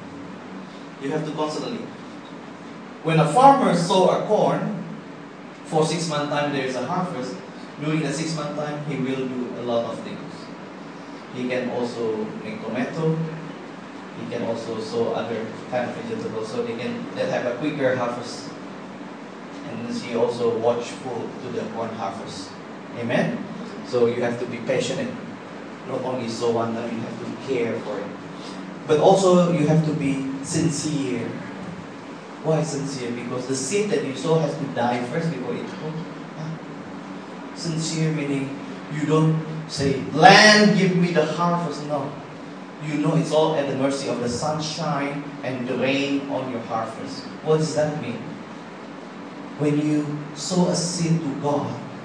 You have to constantly. When a farmer sow a corn, for six month time there is a harvest. During the six month time, he will do a lot of things. He can also make tomato. He can also sow other kind of vegetables, so they can they have a quicker harvest. And he also watchful to the corn harvest. Amen. So you have to be passionate. Not only sow one time, you have to care for it. But also you have to be sincere. Why sincere? Because the seed that you sow has to die first before it grows. Sincere meaning you don't say, land, give me the harvest. No. You know it's all at the mercy of the sunshine and the rain on your harvest. What does that mean? When you sow a seed to God,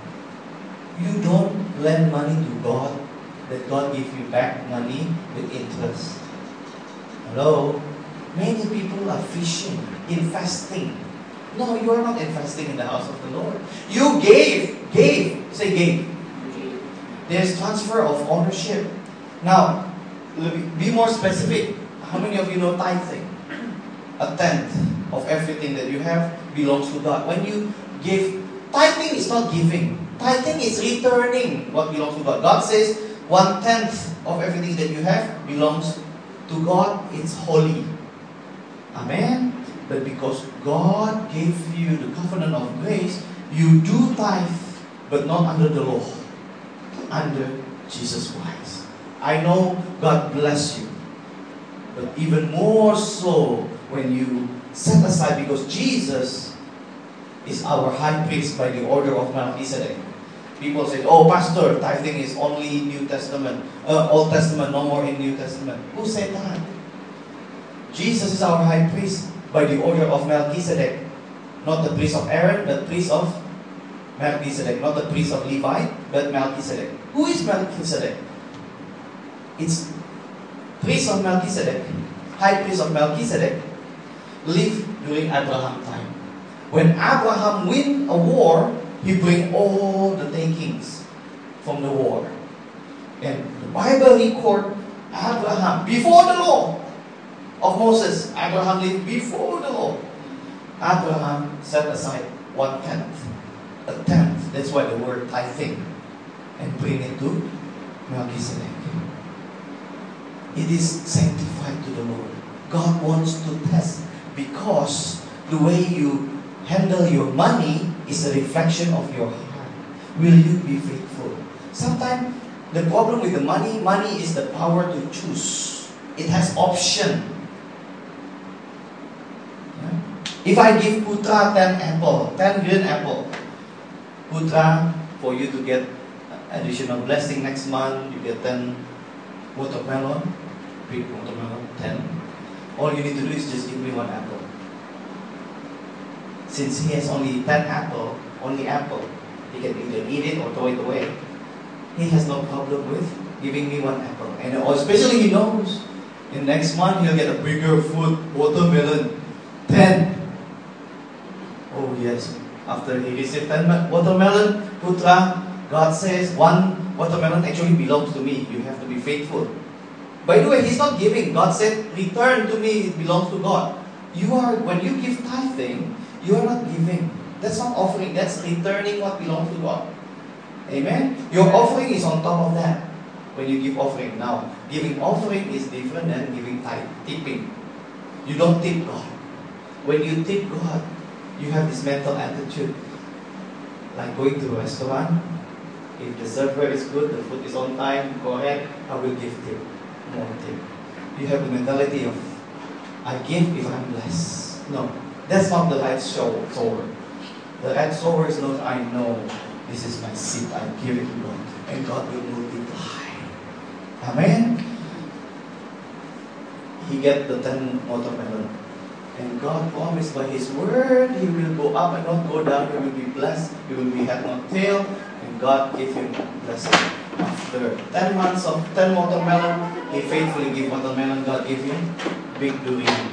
you don't lend money to God, that God give you back money with interest. Hello? Many people are fishing, investing. No, you are not investing in the house of the Lord. You gave, gave, say gave. There's transfer of ownership. Now, be more specific. How many of you know tithing? A tenth of everything that you have belongs to God. When you give, tithing is not giving. Tithing is returning what belongs to God. God says one tenth of everything that you have belongs to God. It's holy. Amen. But because God gave you the covenant of grace, you do tithe, but not under the law, under Jesus Christ. I know God bless you, but even more so when you set aside, because Jesus is our high priest by the order of Melchizedek. People say, oh pastor, tithing is only New Testament, uh, Old Testament, no more in New Testament. Who said that? Jesus is our high priest by the order of Melchizedek. Not the priest of Aaron, but priest of Melchizedek. Not the priest of Levi, but Melchizedek. Who is Melchizedek? It's priest of Melchizedek, high priest of Melchizedek, lived during Abraham time. When Abraham win a war, he bring all the takings from the war. And the Bible record Abraham, before the law of Moses, Abraham lived before the law. Abraham set aside one tenth, a tenth. That's why the word tithing, and bring it to Melchizedek. It is sanctified to the Lord. God wants to test, because the way you handle your money is a reflection of your heart. Will you be faithful? Sometimes the problem with the money, money is the power to choose. It has option. If I give Putra ten apple, ten green apple, Putra, for you to get additional blessing next month, you get ten watermelon, big watermelon, ten. All you need to do is just give me one apple. Since he has only ten apple, only apple, he can either eat it or throw it away. He has no problem with giving me one apple. And especially he knows, in next month he'll get a bigger fruit, watermelon, ten. Oh yes, after he received ten watermelon, Putra, God says one watermelon actually belongs to me. You have to be faithful. By the way, he's not giving. God said, return to me, it belongs to God. You are, when you give tithing, you are not giving. That's not offering, that's returning what belongs to God. Amen? Your offering is on top of that. When you give offering. Now, giving offering is different than giving tithe, tipping. You don't tip God. When you tip God, you have this mental attitude. Like going to a restaurant. If the server is good, the food is on time, go ahead, I will give tip. More tip. You have the mentality of, I give if I'm blessed. No, that's not the right sower. The red sowers knows, I know this is my seed. I give it to God, and God will multiply. Amen. He get the ten watermelon, and God promised by His word, He will go up and not go down. He will be blessed. He will be head not tail, and God gave him blessing. After ten months of ten watermelon, he faithfully gave watermelon. God gave him big durian.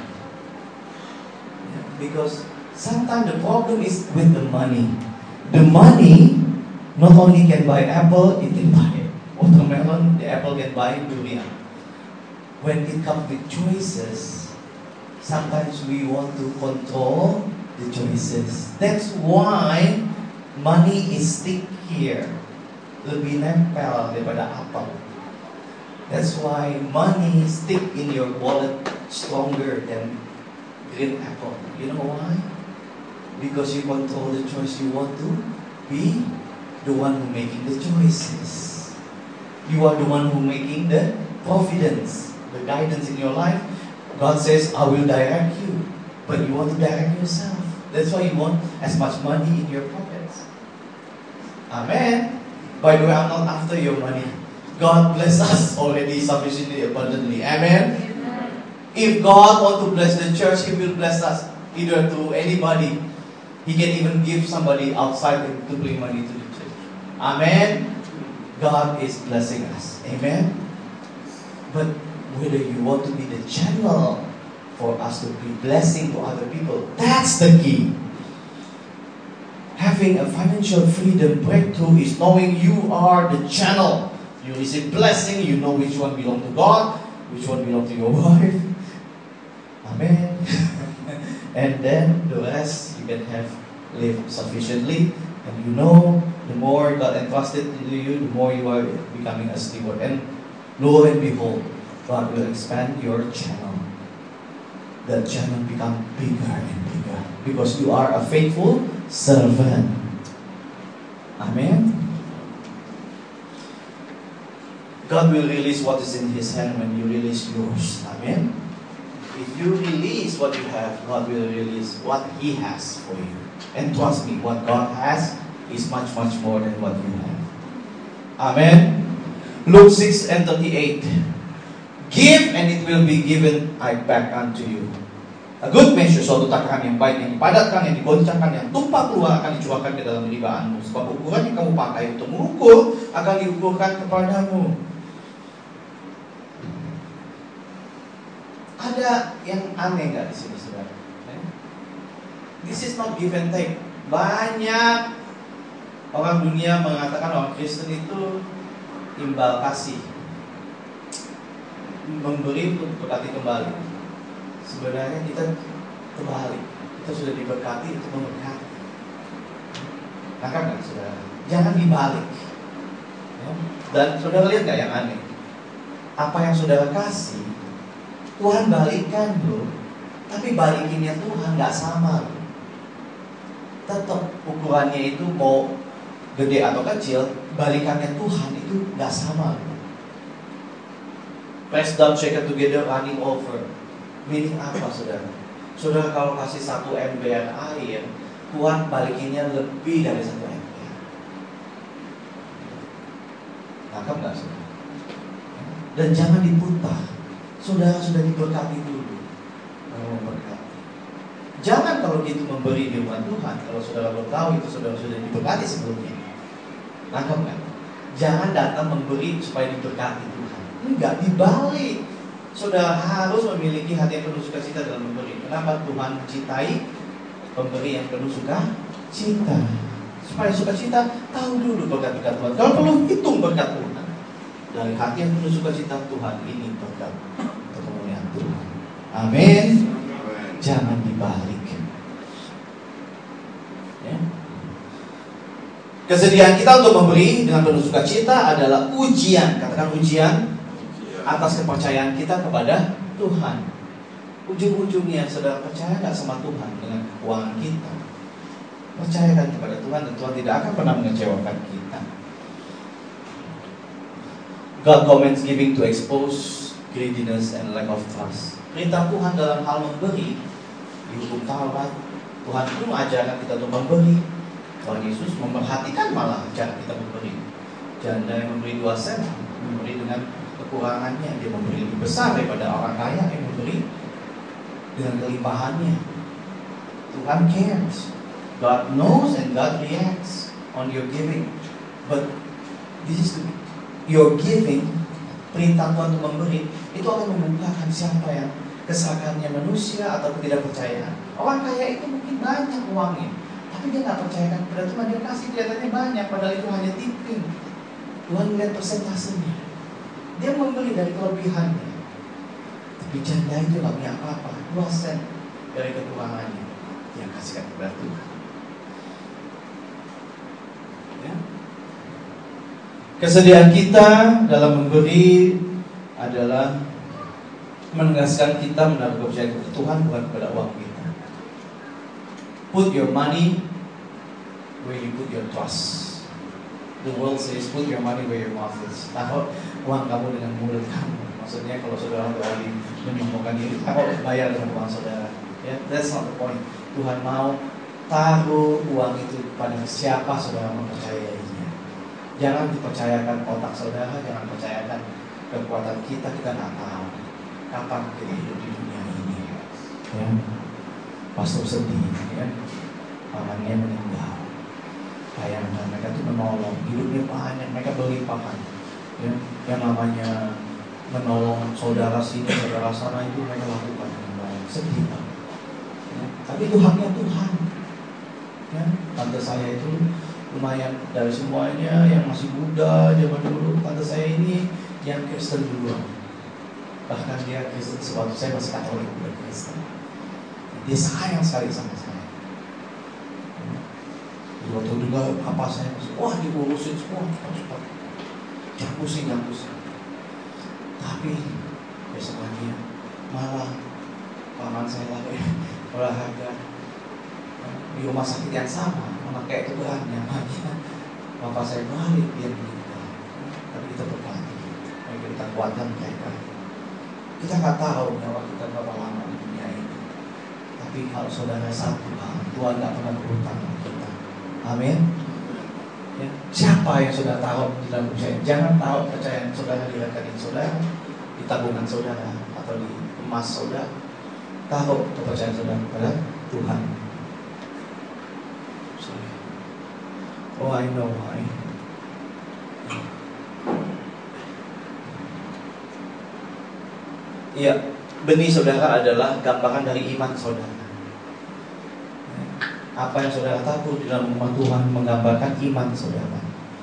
Yeah, because sometimes the problem is with the money. The money not only can buy apple, it can buy watermelon. The apple can buy durian. When it comes with choices, sometimes we want to control the choices. That's why money is stick here. Lebih nempel daripada apel. That's why money stick in your wallet stronger than green apple. You know why? Because you control the choice. You want to be the one who making the choices. You are the one who making the providence, the guidance in your life. God says, I will direct you, but you want to direct yourself. That's why you want as much money in your pockets. Amen. By the way, I'm not after your money. God bless us already sufficiently abundantly. Amen. Amen. If God want to bless the church, He will bless us either to anybody. He can even give somebody outside to bring money to the church. Amen. God is blessing us. Amen. But whether you want to be the channel for us to be blessing to other people, that's the key. Having a financial freedom breakthrough is knowing you are the channel. You receive blessing, you know which one belongs to God, which one belongs to your wife. Amen. And then the rest you can have live sufficiently. And you know, the more God entrusted to you, the more you are becoming a steward. And lo and behold, God will expand your channel. The channel become bigger and bigger because you are a faithful servant. Amen. God will release what is in His hand when you release yours. Amen. If you release what you have, God will release what He has for you. And trust me, what God has is much, much more than what you have. Amen. Luke six and thirty-eight. Give and it will be given I back unto you. A good measure, suatu takaran yang baik, yang dipadatkan, yang digoncangkan, yang tumpah keluar akan dicurahkan ke dalam ribaanmu. Sebab ukuran yang kamu pakai untuk mengukur akan diukurkan kepadamu. Ada yang aneh nggak di sini, saudara? This is not give and take. Banyak orang dunia mengatakan orang Kristen itu imbal kasih, memberi untuk berkati kembali. Sebenarnya kita kembali, kita sudah diberkati untuk memberkati. Nangkap nggak, saudara? Jangan dibalik. Ya. Dan saudara lihat nggak yang aneh? Apa yang saudara kasih, Tuhan balikkan bro. Tapi balikinnya Tuhan nggak sama bro. Tetap ukurannya itu mau gede atau kecil, balikannya Tuhan itu nggak sama bro. Press down, shaken together, running over. Meaning apa, saudara? Saudara kalau kasih satu ember air, Tuhan balikinnya lebih dari satu ember. Nangkap nggak, saudara? Dan jangan diputar. Saudara sudah diberkati dulu, baru memberkati. Jangan kalau gitu memberi di rumah Tuhan, kalau saudara belum tahu itu saudara sudah diberkati sebelumnya. Nangkap nggak? Jangan datang memberi supaya diberkati Tuhan. Enggak, dibalik. Saudara harus memiliki hati yang penuh sukacita dalam memberi. Kenapa? Tuhan mencintai pemberi yang penuh sukacita. Supaya sukacita, tahu dulu berkat-berkat Tuhan. Kalau perlu hitung berkat Tuhan. Dari hati yang penuh sukacita, Tuhan ini berkat kemuliaan Tuhan. Amin. Jangan dibalik. Ya. Kesediaan kita untuk memberi dengan penuh sukacita adalah ujian. Katakan ujian atas kepercayaan kita kepada Tuhan. Ujung-ujungnya saudara percaya gak sama Tuhan dengan keuangan kita? Percayakan kepada Tuhan dan Tuhan tidak akan pernah mengecewakan kita. God commands giving to expose greediness and lack of trust. Perintah Tuhan dalam hal memberi di hukum Taurat Tuhan pun mengajarkan kita untuk memberi. Tuhan Yesus memperhatikan malah cara kita memberi. Janda yang memberi dua sen, memberi dengan kekurangannya, dia memberi lebih besar daripada orang kaya yang memberi dengan kelimpahannya. Tuhan cares. God knows and God reacts on your giving. But this is the, your giving, perintah Tuhan untuk memberi, itu akan membukakan siapa yang kesalahannya manusia atau ketidakpercayaan. Orang kaya itu mungkin banyak uangnya, tapi dia nggak percayakan kepada Tuhan. Dia kasih kelihatannya banyak, padahal itu hanya tipping. Tuhan melihat persentasenya. Dia memberi dari kelebihannya. Tapi janda itu nggak punya apa-apa, dua sen dari kekurangannya, dia kasihkan kepada Tuhan. Ya. Kesediaan kita dalam memberi adalah menegaskan kita menaruh kepercayaan kepada Tuhan, bukan kepada uang kita. Put your money where you put your trust. The world says put your money where your mouth is. Taruh uang kamu dengan mulut kamu. Maksudnya kalau saudara berani menyombongkan diri, taruh bayar dengan uang saudara. Ya, yeah, that's not the point. Tuhan mau taruh uang itu pada siapa saudara mempercayainya. Jangan dipercayakan otak saudara, jangan percayakan kekuatan kita. Kita nggak tahu kapan kita hidup di dunia ini. Ya, pastor sedih, ya, pamannya meninggal. Bayangkan mereka itu menolong, hidupnya banyak, mereka berlimpahan. Ya, yang namanya menolong saudara sini, saudara sana itu mereka lakukan dengan baik. Sedih, Pak. Ya, tapi itu haknya Tuhan. Ya, tante saya itu lumayan dari semuanya yang masih muda zaman dulu. Tante saya ini yang Kristen duluan. Bahkan dia Kristen sebab saya masih Katolik, bukan Kristen. Dia sayang sekali sama saya. Waktu dengar apa saya masuk, wah diurusin semua, cepat-cepat. Jangan pusing, jangan pusing. Tapi besok lagi malah paman saya lagi olahraga di rumah sakit yang sama, memakai itu beratnya. Bapak saya balik, dia meninggal. Tapi kita berkati, mari kita kuatkan mereka. Kita nggak tahu nyawa kita berapa lama di dunia ini. Tapi kalau saudara satu, Tuhan nggak pernah berhutang dengan kita. Amin. Ya, siapa yang sudah taruh di dalam percayaan? Jangan taruh percayaan saudara di rekening saudara, di tabungan saudara, atau di emas saudara. Taruh kepercayaan saudara kepada Tuhan. Oh, I know why. Iya, benih saudara adalah gambaran dari iman saudara. Apa yang saudara taruh di dalam rumah Tuhan menggambarkan iman saudara.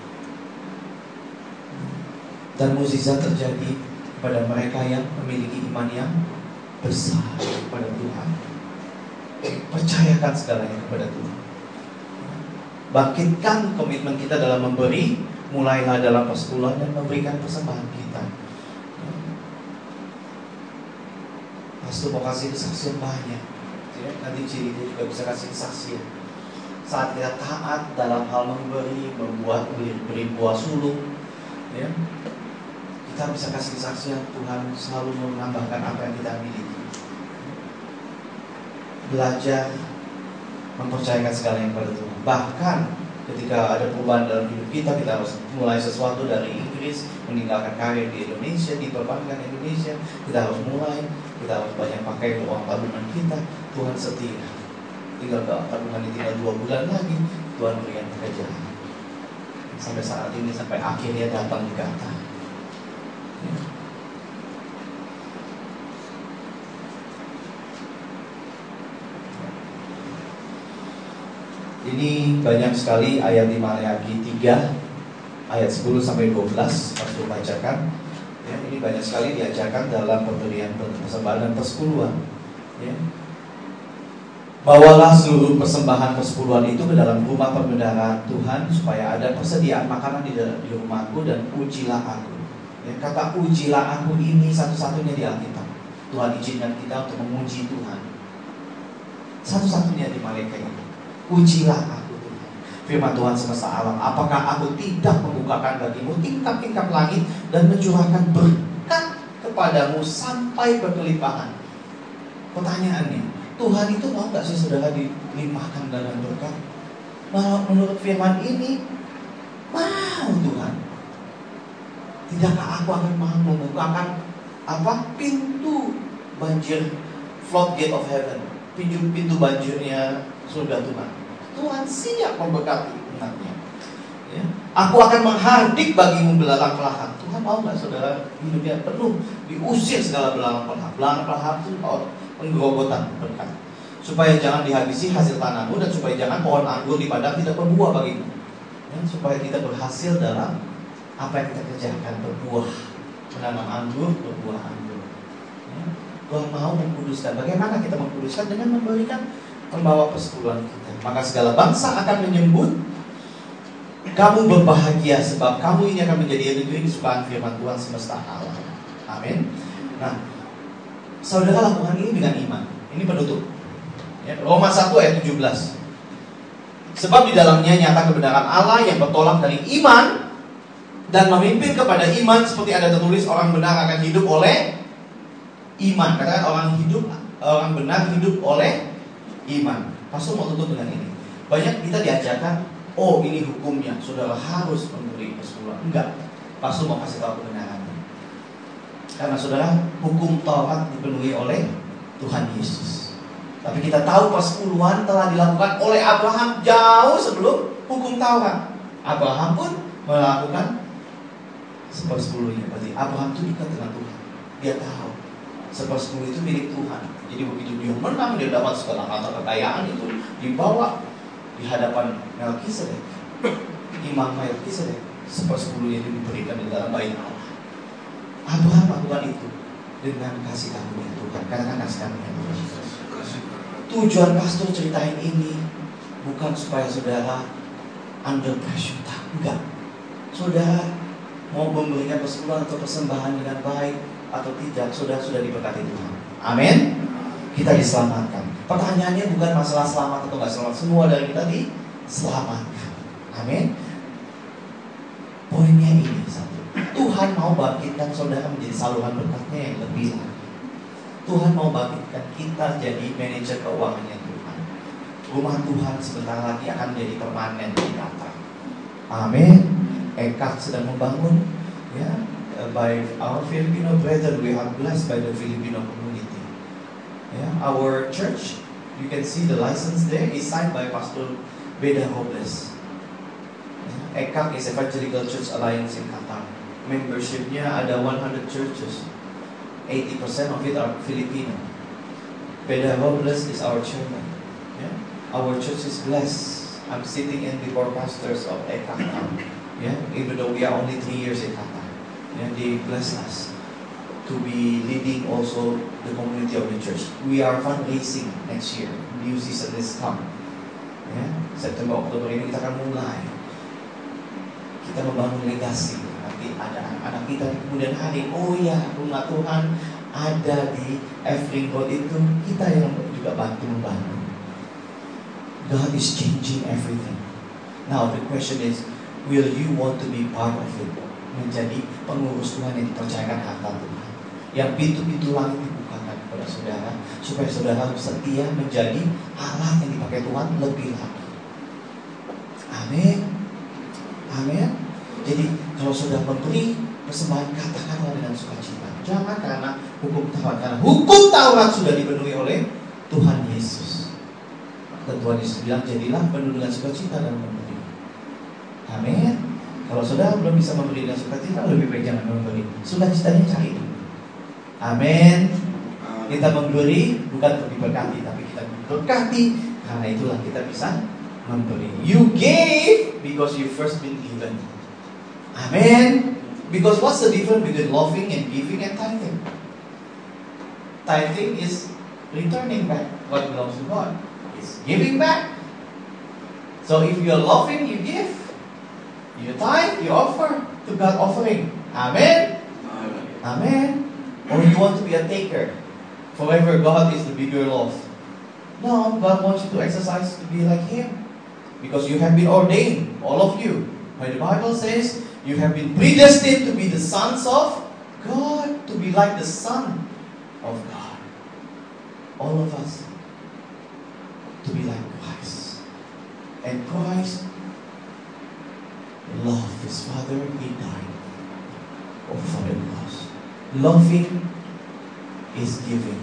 Dan mukjizat terjadi kepada mereka yang memiliki iman yang besar kepada Tuhan. Percayakan segalanya kepada Tuhan. Bangkitkan komitmen kita dalam memberi. Mulailah dalam persepuluhan dan memberikan persembahan kita. Pastor mau kasih kesaksian banyak. Ya, nanti ciri itu juga bisa kasih kesaksian. Saat kita taat dalam hal memberi, membuat beri, beri buah sulung, ya, kita bisa kasih kesaksian. Tuhan selalu menambahkan apa yang kita miliki. Belajar mempercayakan segalanya kepada Tuhan. Bahkan ketika ada perubahan dalam hidup kita, kita harus mulai sesuatu dari Inggris, meninggalkan karir di Indonesia, di perbankan Indonesia. Kita harus mulai, kita harus banyak pakai uang tabungan kita. Tuhan setia. Tinggal tabungan ini tinggal dua bulan lagi, Tuhan berikan pekerjaan. Sampai saat ini, sampai akhirnya datang di kata. Ya. Ini banyak sekali ayat di Maleakhi tiga ayat sepuluh sampai dua belas Pastor bacakan. Ya, ini banyak sekali diajarkan dalam pemberian persembahan dan persepuluhan. Ya. Bawalah seluruh persembahan persepuluhan itu ke dalam rumah perbendaharaan Tuhan supaya ada persediaan makanan di dalam di rumahku dan ujilah aku. Ya, kata ujilah aku ini satu-satunya di Alkitab. Tuhan izinkan kita untuk menguji Tuhan. Satu-satunya di Maleakhi ini. Ujilah aku Tuhan. Firman Tuhan semesta alam, apakah aku tidak membukakan bagimu tingkap-tingkap langit dan mencurahkan berkat kepadamu sampai berkelimpahan? Pertanyaannya, Tuhan itu mau gak sih saudara dilimpahkan dengan berkat? Nah, menurut firman ini, mau Tuhan. Tidakkah aku akan mau membukakan apa? Pintu banjir, floodgate of heaven, pintu pintu banjirnya surga Tuhan. Tuhan siap memberkati umatnya. Ya. Aku akan menghardik bagimu belalang pelahap. Tuhan mau nggak saudara hidupnya penuh diusir segala belalang pelahap. Belalang pelahap itu penggerogotan berkat, supaya jangan dihabisi hasil tanahmu dan supaya jangan pohon anggur di padang tidak berbuah bagimu. Ya, supaya kita berhasil dalam apa yang kita kerjakan, berbuah, menanam anggur, berbuah anggur. Ya. Tuhan mau mengkuduskan. Bagaimana kita mengkuduskan? Dengan memberikan pembawa persepuluhan kita. Maka segala bangsa akan menyebut kamu berbahagia, sebab kamu ini akan menjadi negeri kesukaan firman Tuhan semesta alam. Amin. Nah, saudara lakukan ini dengan iman. Ini penutup ya, Roma satu ayat tujuh belas. Sebab di dalamnya nyata kebenaran Allah yang bertolak dari iman dan memimpin kepada iman, seperti ada tertulis, orang benar akan hidup oleh iman. Katakan, orang hidup, orang benar hidup oleh iman. Pastor mau tutup dengan ini. Banyak kita diajarkan, oh ini hukumnya, saudara harus memberi persepuluhan. Enggak, pastor mau kasih tahu kebenarannya. Karena saudara, hukum Taurat dipenuhi oleh Tuhan Yesus. Tapi kita tahu persepuluhan telah dilakukan oleh Abraham jauh sebelum hukum Taurat. Abraham pun melakukan sepersepuluhnya. Berarti Abraham itu dekat dengan Tuhan. Dia tahu sepersepuluh itu milik Tuhan. Jadi begitu dia menang, dia dapat segala harta kekayaan itu dibawa di hadapan Melkisedek, Imam Melkisedek, sepersepuluhnya itu diberikan di dalam bait Allah. Abraham melakukan itu dengan kasih karunia Tuhan. Karena kasih karunia Tuhan. Tujuan pastor ceritain ini bukan supaya saudara under pressure, tak, enggak. Saudara mau memberikan persepuluhan atau persembahan dengan baik atau tidak, saudara sudah diberkati Tuhan. Amin. Kita diselamatkan. Pertanyaannya bukan masalah selamat atau nggak selamat. Semua dari kita diselamatkan. Amin. Poinnya ini satu. Tuhan mau bangkitkan saudara menjadi saluran berkatnya yang lebih lagi. Tuhan mau bangkitkan kita jadi manajer keuangannya Tuhan. Rumah Tuhan sebentar lagi akan menjadi permanen di Qatar. Amin. Eka sedang membangun, ya. By our Filipino brethren, we are blessed by the Filipino community. Yeah, our church, you can see the license there is signed by Pastor Beda Robles. Yeah, E C A C is Evangelical Church Alliance in Qatar. Membershipnya ada one hundred churches. eighty percent of it are Filipino. Beda Robles is our chairman. Yeah, our church is blessed. I'm sitting in before pastors of E C A C now. Yeah, even though we are only three years in Qatar. Yeah, they bless us to be leading also the community of the church. We are fundraising next year. New season is come. Yeah, September, Oktober ini kita akan mulai. Kita membangun legasi. Nanti ada anak-anak kita di kemudian hari. Oh ya, rumah Tuhan ada di Evelyn Road itu. Kita yang juga bantu membantu. God is changing everything. Now the question is, will you want to be part of it? Menjadi pengurus Tuhan yang dipercayakan harta Tuhan, yang pintu-pintu langit dibukakan kepada saudara, supaya saudara setia menjadi alat yang dipakai Tuhan lebih lagi. Amin. Amin. Jadi kalau sudah memberi persembahan, katakanlah dengan sukacita. Jangan karena hukum Taurat, karena hukum Taurat sudah dipenuhi oleh Tuhan Yesus. Dan Tuhan Yesus bilang, jadilah penuh dengan sukacita dan memberi. Amin. Kalau saudara belum bisa memberi dengan sukacita, lebih baik jangan memberi. Sukacitanya cari dulu. Amin. Kita memberi bukan untuk diberkati, tapi kita diberkati karena itulah kita bisa memberi. You gave because you first been given. Amen. Because what's the difference between loving and giving and tithing? Tithing is returning back what belongs to God. It's giving back. So if you are loving, you give. You tithe, you offer to God offering. Amen. Amen. Amen. Or you want to be a taker. Forever God is the bigger love. No, God wants you to exercise to be like Him. Because you have been ordained, all of you. When the Bible says you have been predestined to be the sons of God, to be like the Son of God. All of us. Christ loved his Father, he died. Oh, Father loves. Loving is giving.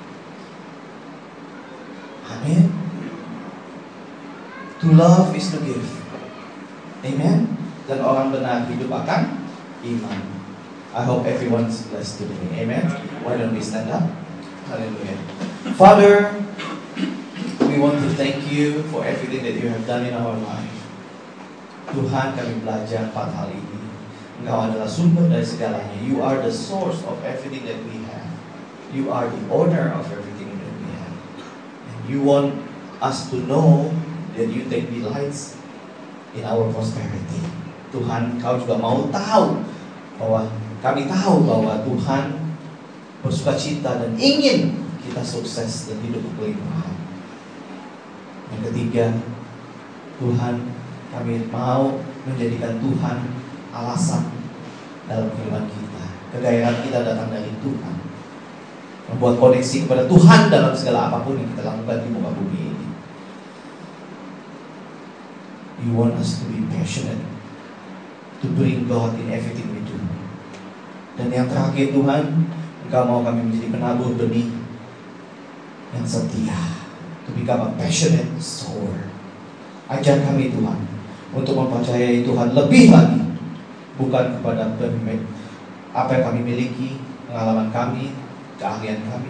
Amen. To love is to give. Amen. Dan orang benar hidup akan iman. I hope everyone's blessed today. Amen. Why don't we stand up? Hallelujah. Father, we want to thank you for everything that you have done in our life. Tuhan, kami belajar empat hal ini. Engkau adalah sumber dari segalanya. You are the source of everything that we have. You are the owner of everything that we have. And you want us to know that you take delights in our prosperity. Tuhan, Kau juga mau tahu bahwa kami tahu bahwa Tuhan bersuka cita dan ingin kita sukses dan hidup berkelimpahan. Yang ketiga, Tuhan, kami mau menjadikan Tuhan alasan dalam kehidupan kita. Kegairan kita datang dari Tuhan. Membuat koneksi kepada Tuhan dalam segala apapun yang kita lakukan di muka bumi ini. You want us to be passionate, to bring God in everything we do. Dan yang terakhir Tuhan, Engkau mau kami menjadi penabur benih yang setia, to become a passionate sower. Ajar kami Tuhan untuk mempercayai Tuhan lebih lagi, bukan kepada apa yang kami miliki, pengalaman kami, keahlian kami,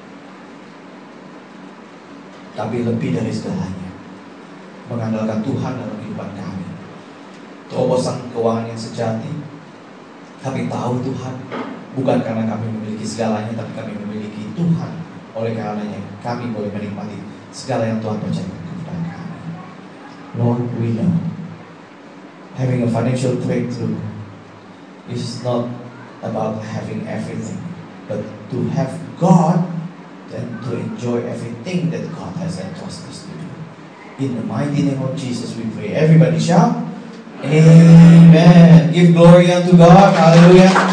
tapi lebih dari segalanya mengandalkan Tuhan dalam kehidupan kami. Terobosan keuangan yang sejati, kami tahu Tuhan, bukan karena kami memiliki segalanya, tapi kami memiliki Tuhan. Oleh karenanya kami boleh menikmati segala yang Tuhan percayakan kepada kami. Lord, we know having a financial breakthrough is not about having everything, but to have God and to enjoy everything that God has entrusted us to do. In the mighty name of Jesus we pray. Everybody shout, Amen. Give glory unto God. Hallelujah.